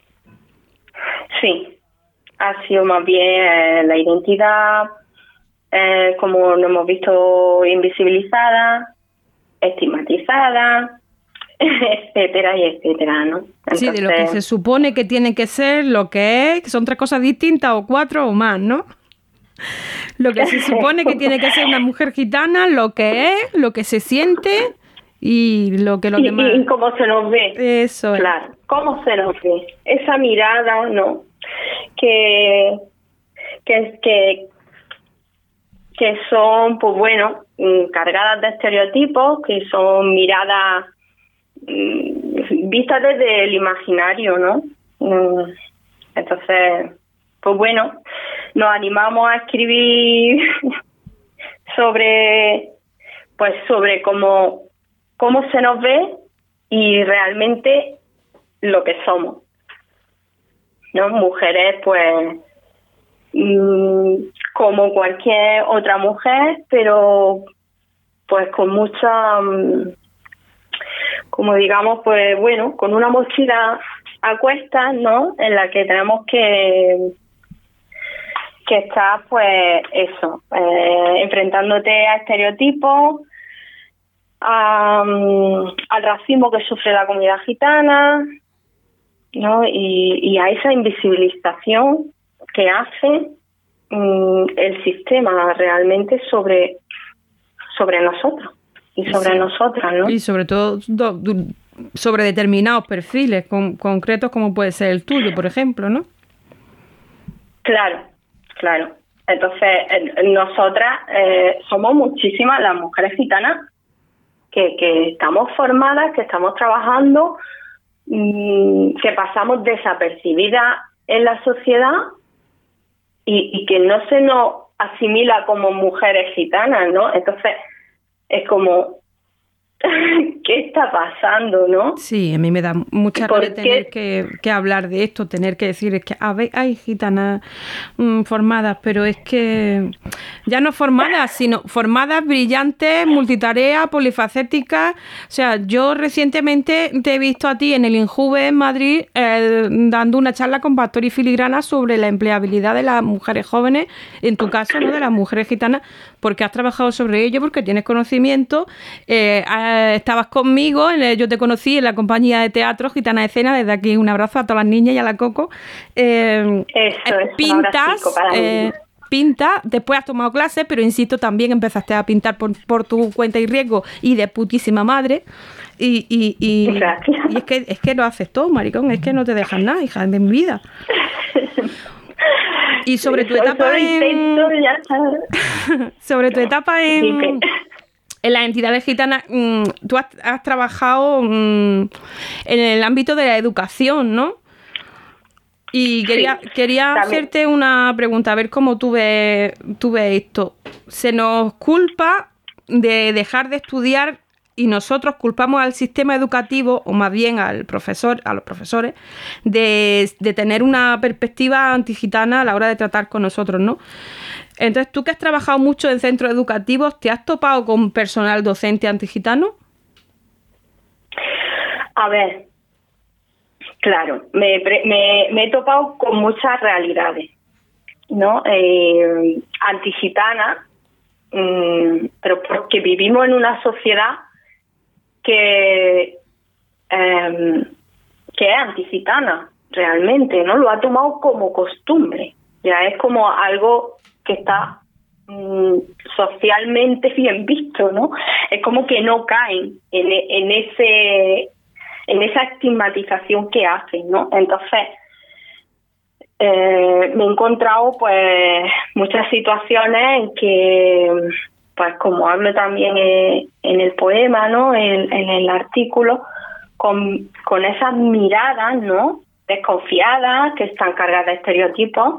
Sí, ha sido más bien la identidad, como nos hemos visto invisibilizada, estigmatizada, etcétera y etcétera, ¿no? Entonces, sí, de lo que se supone que tiene que ser, lo que es, que son 3 cosas distintas o 4 o más, ¿no? Lo que se supone que tiene que ser una mujer gitana, lo que es, lo que se siente y lo que los demás... Y cómo se nos ve. Eso es. Claro, cómo se nos ve. Esa mirada, ¿no? Que son, pues bueno, cargadas de estereotipos, que son miradas vistas desde el imaginario, ¿no? Entonces, pues bueno, nos animamos a escribir sobre cómo se nos ve y realmente lo que somos, ¿no? Mujeres, pues, como cualquier otra mujer, pero pues con mucha, como digamos, pues bueno, con una mochila a cuestas, ¿no? En la que tenemos que estar, pues eso, enfrentándote a estereotipos, al racismo que sufre la comunidad gitana, ¿no? Y a esa invisibilización que hace el sistema realmente sobre nosotros y sobre nosotras, ¿no? Y sobre todo sobre determinados perfiles concretos como puede ser el tuyo, por ejemplo, ¿no? Claro. Entonces, nosotras somos muchísimas las mujeres gitanas que estamos formadas, que estamos trabajando, que pasamos desapercibidas en la sociedad y que no se nos asimila como mujeres gitanas, ¿no? Entonces, es como, ¿qué está pasando, no? Sí, a mí me da mucha rabia tener que hablar de esto, tener que decir, es que hay gitanas formadas, pero es que ya no formadas, sino formadas, brillantes, multitarea, polifacéticas. O sea, yo recientemente te he visto a ti en el INJUVE en Madrid dando una charla con Pastor y Filigrana sobre la empleabilidad de las mujeres jóvenes, en tu caso, ¿no? De las mujeres gitanas, porque has trabajado sobre ello, porque tienes conocimiento, estabas conmigo, yo te conocí en la compañía de teatro Gitana de Escena, desde aquí un abrazo a todas las niñas y a la Coco. Pintas, después has tomado clases, pero insisto, también empezaste a pintar por tu cuenta y riesgo y de putísima madre. Y es que lo haces todo, maricón, es que no te dejas nada, hija de mi vida. Y sobre tu etapa en las entidades gitanas, tú has trabajado en el ámbito de la educación, ¿no? Y quería hacerte una pregunta, a ver cómo tú ves esto. ¿Se nos culpa de dejar de estudiar y nosotros culpamos al sistema educativo, o más bien a los profesores, de tener una perspectiva antigitana a la hora de tratar con nosotros, ¿no? Entonces, tú que has trabajado mucho en centros educativos, ¿te has topado con personal docente antigitano? A ver, claro, me he topado con muchas realidades, ¿no? Antigitanas, pero porque vivimos en una sociedad que es antigitana realmente, ¿no? Lo ha tomado como costumbre, ya es como algo que está socialmente bien visto, ¿no? Es como que no caen en esa estigmatización que hacen, ¿no? Entonces me he encontrado pues muchas situaciones en que, pues como hablo también en el poema, ¿no? En el artículo, con esas miradas, ¿no? Desconfiadas, que están cargadas de estereotipos.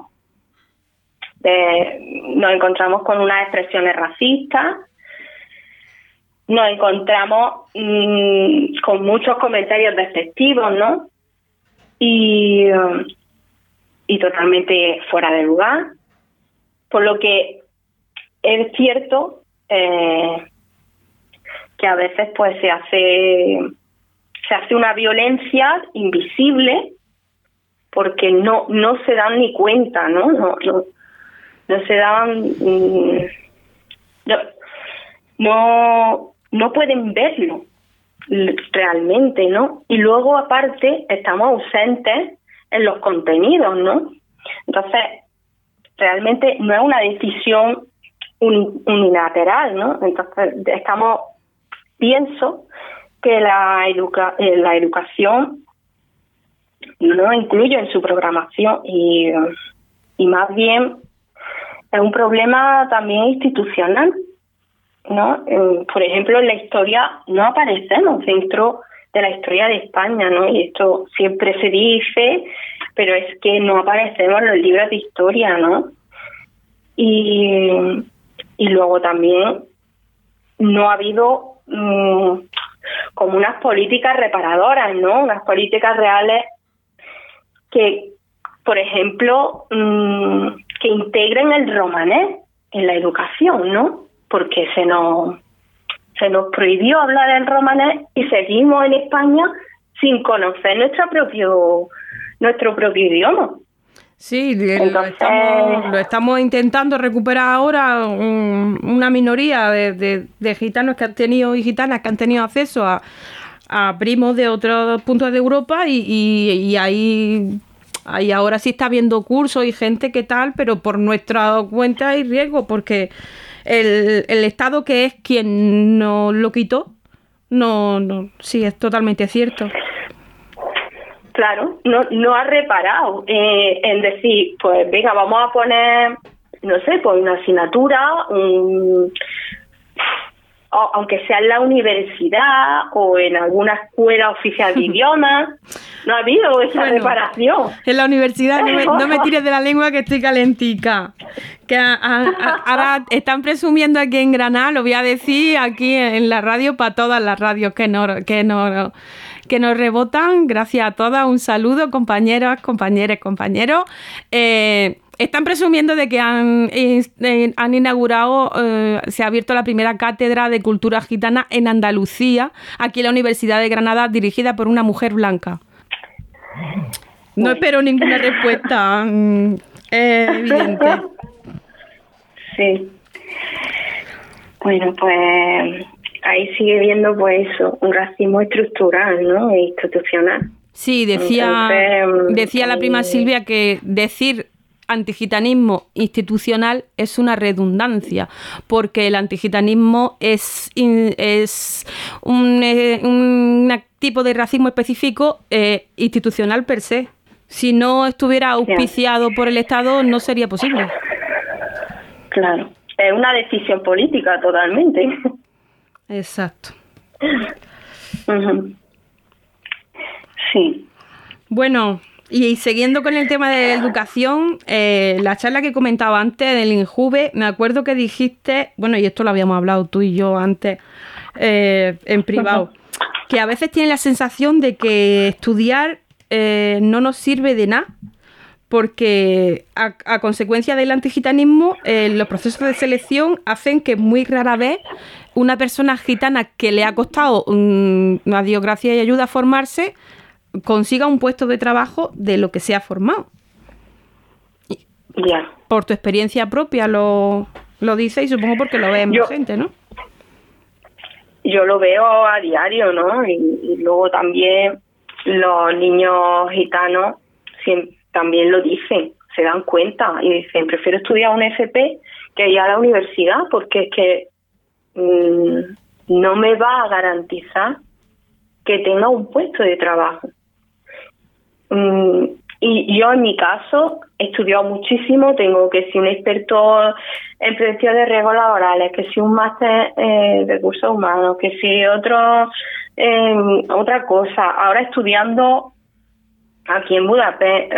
Nos encontramos con unas expresiones racistas, nos encontramos con muchos comentarios despectivos, ¿no? Y totalmente fuera de lugar, por lo que es cierto que a veces pues se hace una violencia invisible porque no se dan ni cuenta, ¿no? No se dan, no pueden verlo realmente, ¿no? Y luego aparte estamos ausentes en los contenidos, ¿no? Entonces realmente no es una decisión unilateral, ¿no? Entonces pienso que la educación no incluye en su programación y más bien es un problema también institucional, ¿no? Por ejemplo, en la historia no aparecemos dentro de la historia de España, ¿no? Y esto siempre se dice, pero es que no aparecemos en los libros de historia, ¿no? Y luego también no ha habido como unas políticas reparadoras, ¿no? Unas políticas reales que, por ejemplo, que integren el romanés en la educación, ¿no? Porque se nos prohibió hablar el romanés y seguimos en España sin conocer nuestro propio idioma. Sí, lo estamos intentando recuperar ahora una minoría de gitanos que han tenido y gitanas que han tenido acceso a primos de otros puntos de Europa y ahí ahora sí está habiendo cursos y gente que tal, pero por nuestra cuenta hay riesgo porque el Estado, que es quien nos lo quitó, sí, es totalmente cierto. Claro, no ha reparado en decir, pues venga, vamos a poner, no sé, pues una asignatura, aunque sea en la universidad o en alguna escuela oficial de idiomas. No ha habido esa reparación. En la universidad, no me tires de la lengua que estoy calentica. Que ahora están presumiendo aquí en Granada, lo voy a decir aquí en la radio, para todas las radios que nos rebotan. Gracias a todas, un saludo, compañeras, compañeros. Están presumiendo de que han inaugurado, se ha abierto la primera cátedra de cultura gitana en Andalucía, aquí en la Universidad de Granada, dirigida por una mujer blanca. No espero ninguna respuesta evidente. Sí. Bueno, pues ahí sigue viendo pues eso, un racismo estructural, ¿no? E institucional. Sí, decía la prima Silvia que decir antigitanismo institucional es una redundancia, porque el antigitanismo es un tipo de racismo específico institucional per se. Si no estuviera auspiciado por el Estado, no sería posible. Claro, es una decisión política totalmente. Exacto. Uh-huh. Sí. Bueno, y siguiendo con el tema de educación, la charla que comentaba antes del INJUVE, me acuerdo que dijiste, bueno, y esto lo habíamos hablado tú y yo antes en privado, que a veces tiene la sensación de que estudiar no nos sirve de nada, porque a consecuencia del antigitanismo, los procesos de selección hacen que muy rara vez una persona gitana que le ha costado, a Dios gracias y ayuda, formarse, consiga un puesto de trabajo de lo que se ha formado. Ya. Por tu experiencia propia lo dices y supongo porque lo ves más gente, ¿no? Yo lo veo a diario, ¿no? Y luego también los niños gitanos también lo dicen, se dan cuenta y dicen, prefiero estudiar un FP que ir a la universidad porque es que no me va a garantizar que tenga un puesto de trabajo. Y yo en mi caso he estudiado muchísimo, tengo que ser un experto en prevención de riesgos laborales, que si un máster de recursos humanos, que si otra cosa. Ahora estudiando aquí en Budapest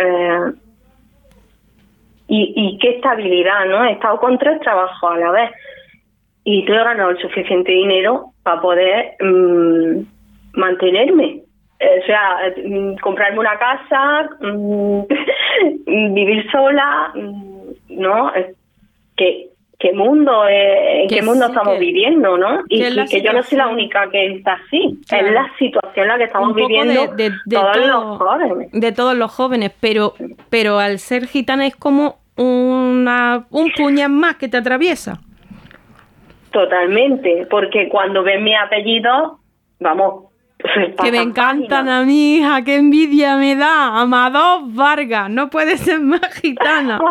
y qué estabilidad, ¿no? He estado con 3 trabajos a la vez y he ganado el suficiente dinero para poder mantenerme. O sea, comprarme una casa, vivir sola, ¿no? ¿Qué mundo en qué mundo estamos viviendo, ¿no? Y que yo no soy la única que está así. Claro. Es la situación en la que estamos viviendo de todos los jóvenes. De todos los jóvenes, pero al ser gitana es como un puñal más que te atraviesa. Totalmente, porque cuando ven mi apellido, vamos... Que me encantan a mi hija, qué envidia me da. Amador Vargas, no puede ser más gitana.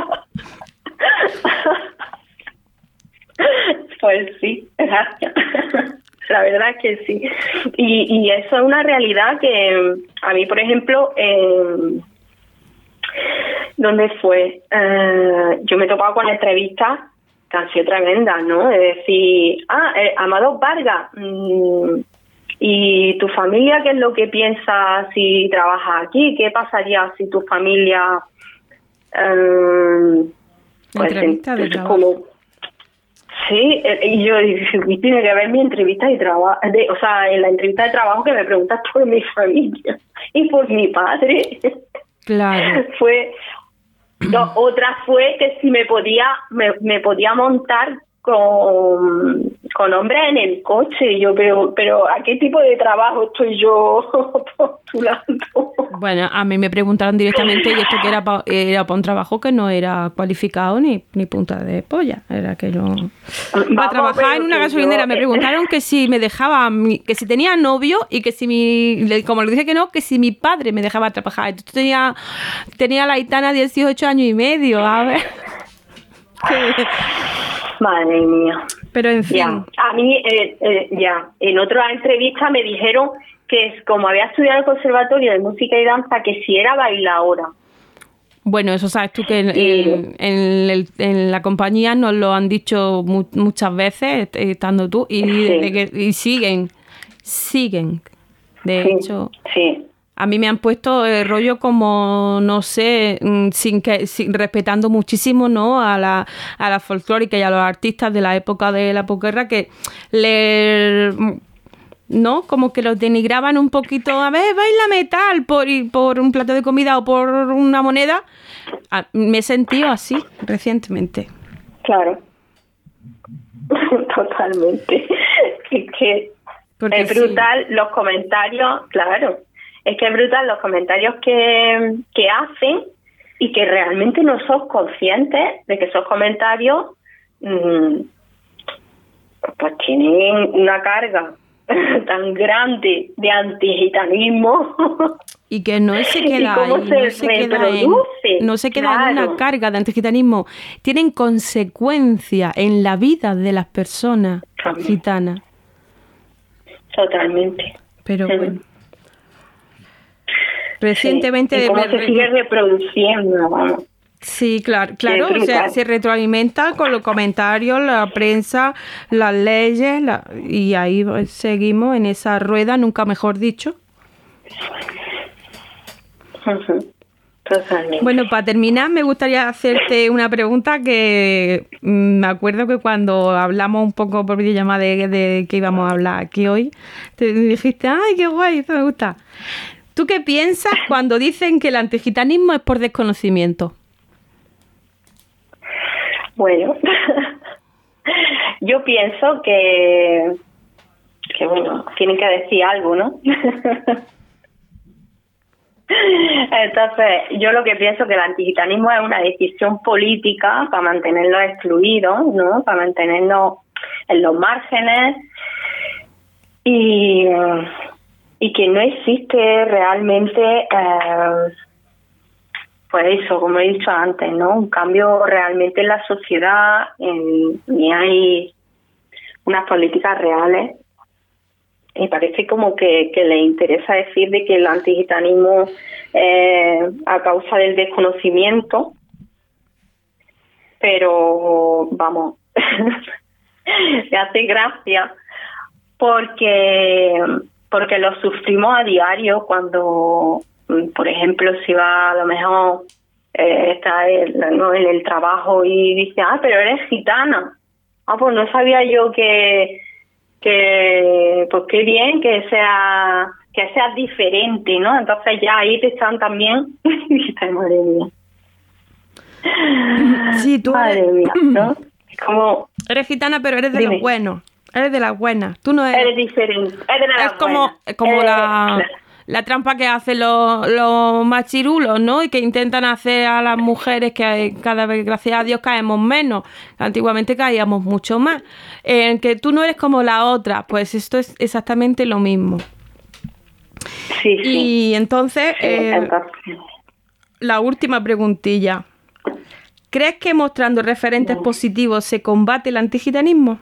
Pues sí, gracias. La verdad es que sí. Y eso es una realidad que a mí, por ejemplo, ¿dónde fue? Yo me he topado con entrevistas que han sido tremendas, ¿no? De decir, Amador Vargas, ¿y tu familia qué es lo que piensa si trabajas aquí? ¿Qué pasaría si tu familia... entrevista de trabajo. Sí, y yo tiene que ver mi entrevista de trabajo, o sea, en la entrevista de trabajo que me preguntas por mi familia y por mi padre. Claro. Otra fue que si me podía montar con hombres en el coche. Y yo, pero ¿a qué tipo de trabajo estoy yo postulando? Bueno, a mí me preguntaron directamente y esto que era para un trabajo que no era cualificado ni punta de polla. Era que yo iba a trabajar en una gasolinera. Me preguntaron que si me dejaba, que si tenía novio y que si como le dije que no, que si mi padre me dejaba trabajar. Entonces tenía la gitana 18 años y medio, a ver. Madre mía. Pero en fin. Ya. A mí, en otra entrevista me dijeron que como había estudiado el Conservatorio de Música y Danza, que si era bailaora. Bueno, eso sabes tú que en la compañía nos lo han dicho muchas veces, estando tú, y siguen. De hecho... Sí. A mí me han puesto el rollo como, no sé, respetando muchísimo, ¿no? a la folclórica y a los artistas de la época de la posguerra que ¿no? Como que los denigraban un poquito, a ver, baila metal por un plato de comida o por una moneda. Me he sentido así recientemente. Claro. Totalmente. Es brutal los comentarios, claro. Es que es brutal los comentarios que hacen y que realmente no sos conscientes de que esos comentarios pues tienen una carga tan grande de antigitanismo. Y que no se queda ahí, no se queda en una carga de antigitanismo. Tienen consecuencia en la vida de las personas gitanas. Totalmente. Pero bueno. Recientemente... Sí, cómo se sigue reproduciendo, vamos. Sí, claro, o sea, se retroalimenta con los comentarios, la prensa, las leyes, y ahí seguimos en esa rueda, nunca mejor dicho. Totalmente. Bueno, para terminar, me gustaría hacerte una pregunta que me acuerdo que cuando hablamos un poco por videollamada de que íbamos a hablar aquí hoy, te dijiste, ¡ay, qué guay! Eso me gusta. ¿Tú qué piensas cuando dicen que el antigitanismo es por desconocimiento? Bueno, yo pienso que bueno, tienen que decir algo, ¿no? Entonces, yo lo que pienso que el antigitanismo es una decisión política para mantenerlos excluidos, ¿no? Para mantenernos en los márgenes y que no existe realmente, pues eso, como he dicho antes, ¿no? Un cambio realmente en la sociedad, ni hay unas políticas reales. Y parece como que le interesa decir de que el antigitanismo a causa del desconocimiento, pero vamos, me hace gracia porque lo sufrimos a diario cuando, por ejemplo, si va a lo mejor está en el trabajo y dice, pero eres gitana. Pues no sabía yo que pues qué bien que seas diferente, ¿no? Entonces ya ahí te están también madre mía. Sí, tú madre mía, ¿no? Es como eres gitana, pero eres de los buenos, eres de las buenas. Tú no eres diferente, eres de las buenas. Es como la trampa que hacen los machirulos, ¿no? Y que intentan hacer a las mujeres que cada vez, gracias a Dios, caemos menos. Antiguamente caíamos mucho más. Que tú no eres como la otra, pues esto es exactamente lo mismo. Sí. Y entonces, la última preguntilla. ¿Crees que mostrando referentes positivos se combate el antigitanismo?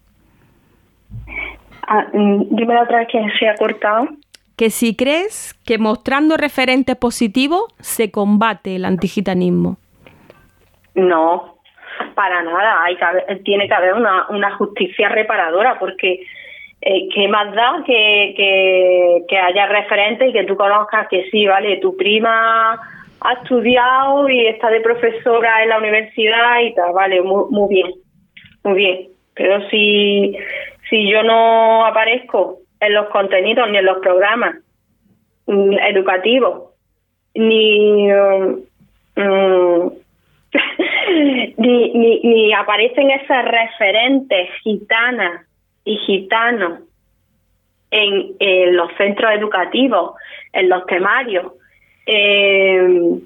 Dímelo otra vez que se ha cortado. Que si crees que mostrando referentes positivos se combate el antigitanismo. No, para nada. Tiene que haber una justicia reparadora, porque ¿qué más da que haya referentes y que tú conozcas que sí, vale, tu prima ha estudiado y está de profesora en la universidad y tal, vale, muy bien, muy bien. Pero si yo no aparezco en los contenidos ni en los programas educativos ni ni aparecen esos referentes gitanas y gitanos en los centros educativos, en los temarios, en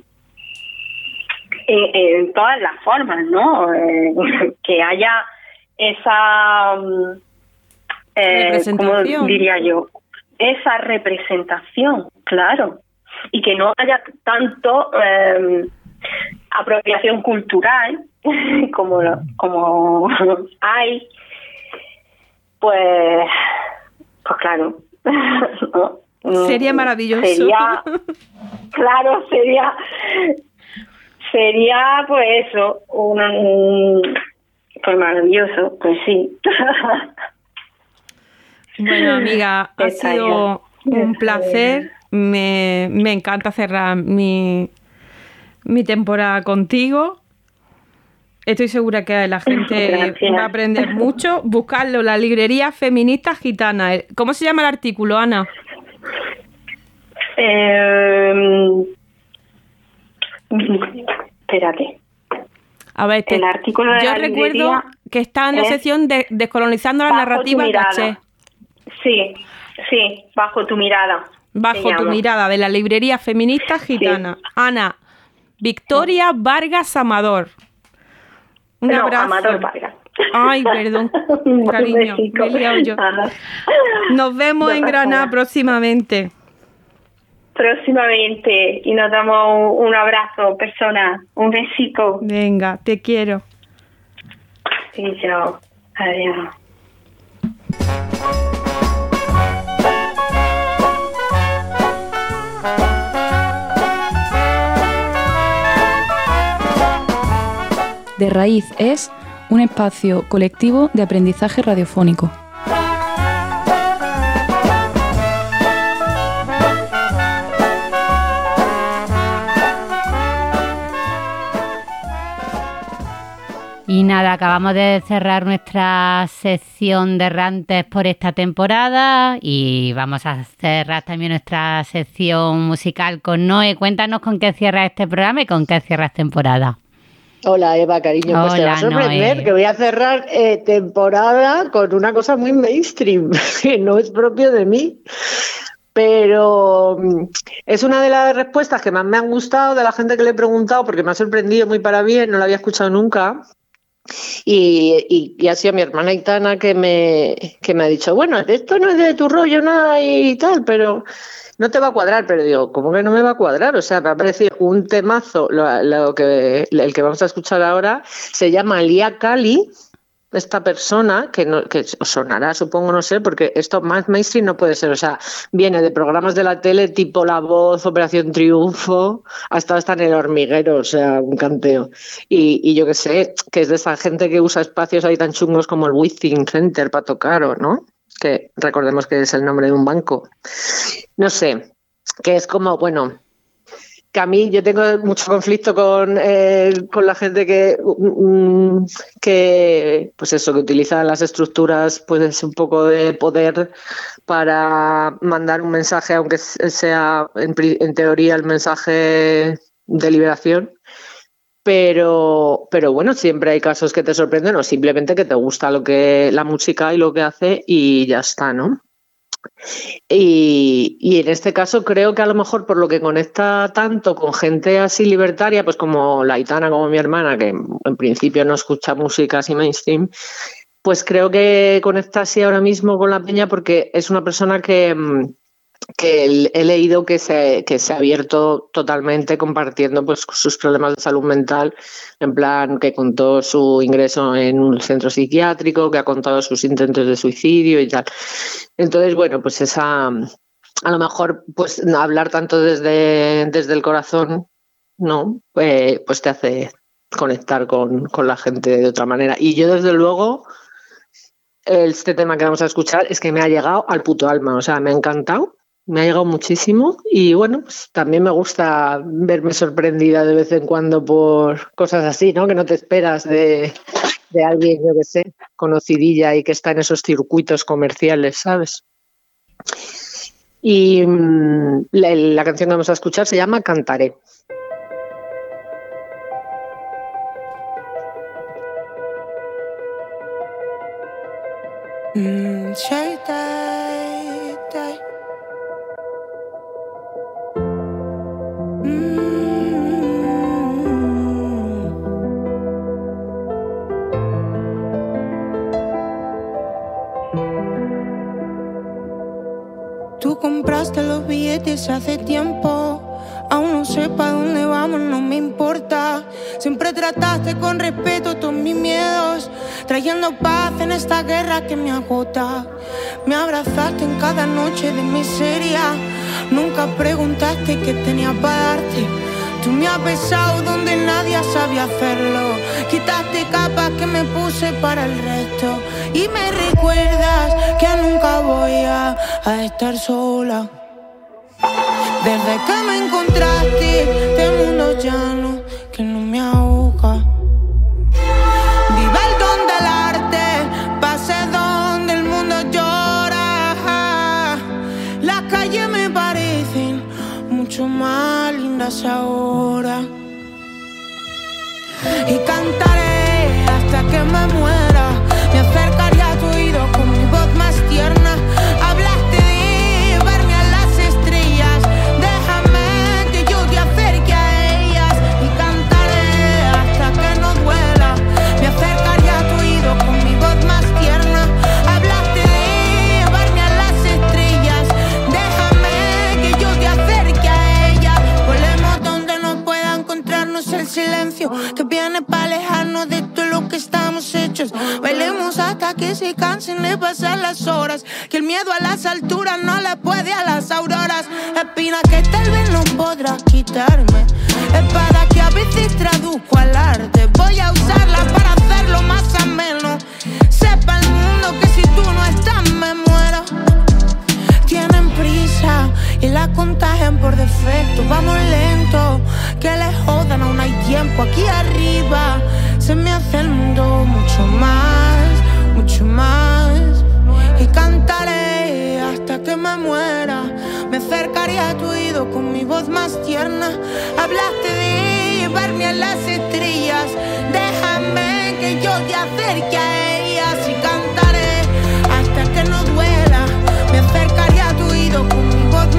todas las formas, ¿no? Que haya esa representación. ¿cómo diría yo? Esa representación, claro, y que no haya tanto apropiación cultural como hay, pues claro. ¿No? Sería maravilloso. Sería pues eso, pues maravilloso, pues sí. Bueno, amiga, ha sido un placer. Me encanta cerrar mi temporada contigo. Estoy segura que la gente va a aprender mucho. Buscarlo, la librería feminista gitana. ¿Cómo se llama el artículo, Ana? Espérate. A ver, el artículo de yo recuerdo que está en la sección de Descolonizando la narrativa caché. Sí, bajo tu mirada. Bajo tu mirada, de la librería feminista gitana. Sí. Ana Victoria Vargas Amador. Un abrazo. Amador Vargas. Ay, perdón, cariño, me he liado yo. Nos vemos en Granada próximamente. Y nos damos un abrazo, persona, un besito. Venga, te quiero. Sí, chao. Adiós. De Raíz es un espacio colectivo de aprendizaje radiofónico. Y nada, acabamos de cerrar nuestra sección de errantes por esta temporada y vamos a cerrar también nuestra sección musical con Noé. Cuéntanos con qué cierras este programa y con qué cierras temporada. Hola Eva, cariño, pues te va a sorprender Noé. Que voy a cerrar temporada con una cosa muy mainstream, que no es propio de mí. Pero es una de las respuestas que más me han gustado de la gente que le he preguntado, porque me ha sorprendido muy para bien, no la había escuchado nunca. Y ha sido mi hermana Aitana que me ha dicho, bueno, esto no es de tu rollo nada y tal, pero no te va a cuadrar. Pero digo, ¿cómo que no me va a cuadrar? O sea, me ha parecido un temazo. El que vamos a escuchar ahora se llama Lia Kali, esta persona, que os sonará, supongo, no sé, porque esto más mainstream no puede ser. O sea, viene de programas de la tele tipo La Voz, Operación Triunfo, hasta en El Hormiguero, o sea, un canteo. Y yo que sé, que es de esa gente que usa espacios ahí tan chungos como el Withing Center para tocar, ¿o no? Que recordemos que es el nombre de un banco. No sé, que es como, bueno, que a mí yo tengo mucho conflicto con la gente que pues eso, que utiliza las estructuras, pues un poco de poder para mandar un mensaje, aunque sea en teoría el mensaje de liberación. Pero bueno, siempre hay casos que te sorprenden o simplemente que te gusta la música y lo que hace y ya está, ¿no? Y en este caso creo que a lo mejor por lo que conecta tanto con gente así libertaria, pues como la Aitana, como mi hermana, que en principio no escucha música así mainstream, pues creo que conecta así ahora mismo con la peña porque es una persona que he leído que se ha abierto totalmente compartiendo pues sus problemas de salud mental, en plan que contó su ingreso en un centro psiquiátrico, que ha contado sus intentos de suicidio y tal. Entonces, bueno, pues a lo mejor pues hablar tanto desde el corazón, ¿no? Pues te hace conectar con la gente de otra manera. Y yo, desde luego, este tema que vamos a escuchar es que me ha llegado al puto alma, o sea, me ha encantado. Me ha llegado muchísimo y bueno, pues también me gusta verme sorprendida de vez en cuando por cosas así, ¿no? Que no te esperas de alguien, yo que sé, conocidilla y que está en esos circuitos comerciales, ¿sabes? Y la canción que vamos a escuchar se llama Cantaré. Tú compraste los billetes hace tiempo. Aún no sé para dónde vamos, no me importa. Siempre trataste con respeto todos mis miedos, trayendo paz en esta guerra que me agota. Me abrazaste en cada noche de miseria. Nunca preguntaste qué tenía para darte. Tú me has besado donde nadie sabía hacerlo. Quitaste capas que me puse para el resto. Y me recuerdas que nunca voy a estar sola. Desde que me encontraste, este mundo llano que no me ahoga. Vive el don del arte, pase donde el mundo llora. Las calles me parecen mucho más lindas ahora. Y cantaré hasta que me muera. Me acercaré a tu oído con mi voz más tierna. Hablaste de verme a las estrellas. Déjame que yo te acerque a ellas. Y cantaré hasta que no duela. Me acercaré a tu oído con mi voz más tierna. Hablaste de verme a las estrellas. Déjame que yo te acerque a ellas. Volemos donde no pueda encontrarnos el silencio que viene para alejarnos de todo lo que estamos hechos. Bailemos hasta que se cansen de pasar las horas, que el miedo a las alturas no le puede a las auroras. Espina que tal vez no podrás quitarme, espada que a veces traduzco al arte. Voy a usarla para hacerlo más ameno. Sepa el mundo que si tú no estás me muero. Tienen prisa y la contagian por defecto. Vamos lento, que les jodan, aún hay tiempo. Aquí arriba se me hace el mundo mucho más, mucho más. Y cantaré hasta que me muera. Me acercaré a tu oído con mi voz más tierna. Hablaste de llevarme a las estrellas. Déjame que yo te acerque a ellas. Y cantaré hasta que no duela. Me acercaré a tu oído con mi voz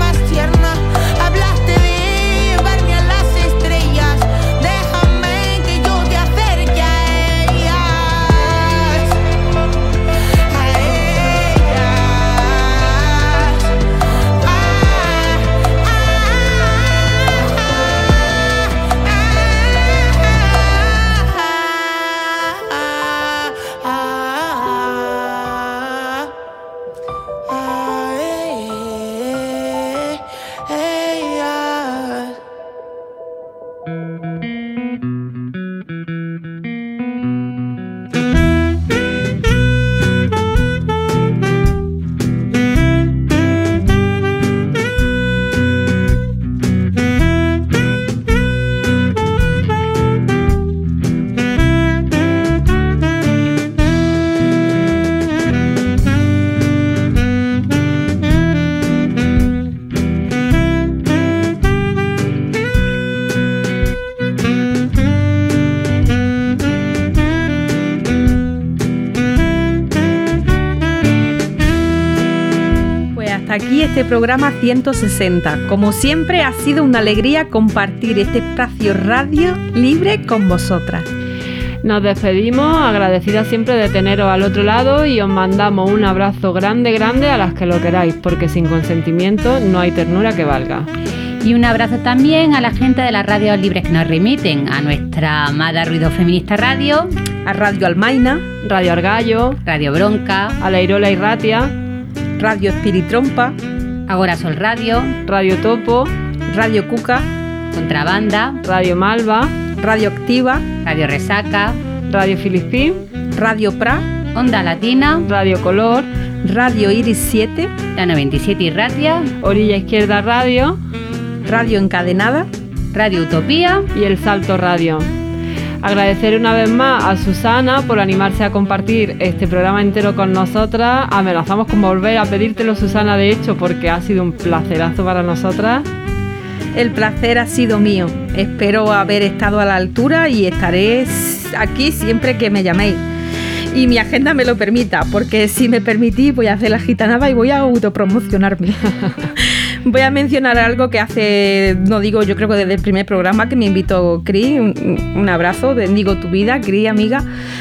hasta aquí este programa 160. Como siempre, ha sido una alegría compartir este espacio radio libre con vosotras. Nos despedimos, agradecidas siempre de teneros al otro lado y os mandamos un abrazo grande, grande a las que lo queráis, porque sin consentimiento no hay ternura que valga. Y un abrazo también a la gente de las radios libres que nos remiten, a nuestra amada Ruido Feminista Radio, a Radio Almaina, Radio Argallo, Radio Bronca, a la Irola y Ratia, Radio Espiritrompa, Agora Sol Radio, Radio Topo, Radio Cuca, Contrabanda, Radio Malva, Radio Activa, Radio Resaca, Radio Filipín, Radio Pra, Onda Latina, Radio Color, Radio Iris 7, la 97 y Ratia, Orilla Izquierda Radio, Radio Encadenada, Radio Utopía y El Salto Radio. Agradecer una vez más a Susana por animarse a compartir este programa entero con nosotras. Amenazamos con volver a pedírtelo, Susana, de hecho, porque ha sido un placerazo para nosotras. El placer ha sido mío. Espero haber estado a la altura y estaré aquí siempre que me llaméis. Y mi agenda me lo permita, porque si me permitís voy a hacer la gitanada y voy a autopromocionarme. Voy a mencionar algo que hace, no digo, yo creo que desde el primer programa que me invitó Cris, un abrazo, bendigo tu vida, Cris, amiga.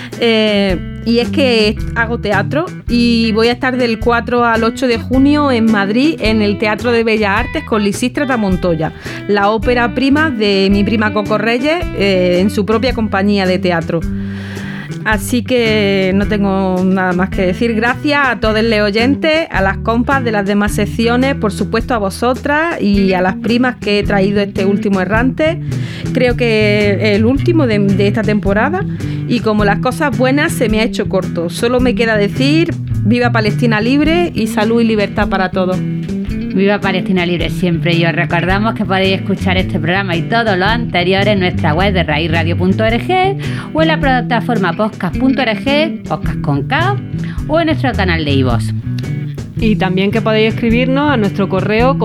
Y es que hago teatro y voy a estar del 4 al 8 de junio en Madrid en el Teatro de Bellas Artes con Lisístrata Montoya, la ópera prima de mi prima Coco Reyes en su propia compañía de teatro. Así que no tengo nada más que decir. Gracias a todos los oyentes, a las compas de las demás secciones, por supuesto a vosotras y a las primas que he traído este último errante. Creo que el último de esta temporada. Y como las cosas buenas se me ha hecho corto, solo me queda decir viva Palestina libre y salud y libertad para todos. Viva Palestina libre siempre, y os recordamos que podéis escuchar este programa y todos los anteriores en nuestra web de raizradio.org o en la plataforma podcast.org, podcast con K, o en nuestro canal de iVoox. Y también que podéis escribirnos a nuestro correo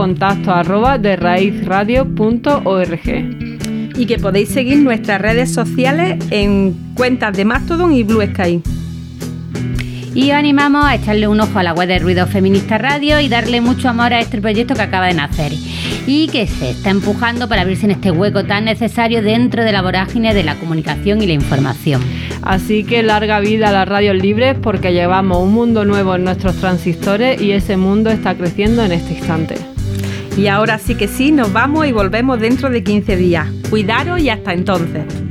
contacto@deraizradio.org. Y que podéis seguir nuestras redes sociales en cuentas de Mastodon y Blue Sky. Y os animamos a echarle un ojo a la web de Ruido Feminista Radio y darle mucho amor a este proyecto que acaba de nacer y que se está empujando para abrirse en este hueco tan necesario dentro de la vorágine de la comunicación y la información. Así que larga vida a las radios libres, porque llevamos un mundo nuevo en nuestros transistores y ese mundo está creciendo en este instante. Y ahora sí que sí, nos vamos y volvemos dentro de 15 días. Cuidaros y hasta entonces.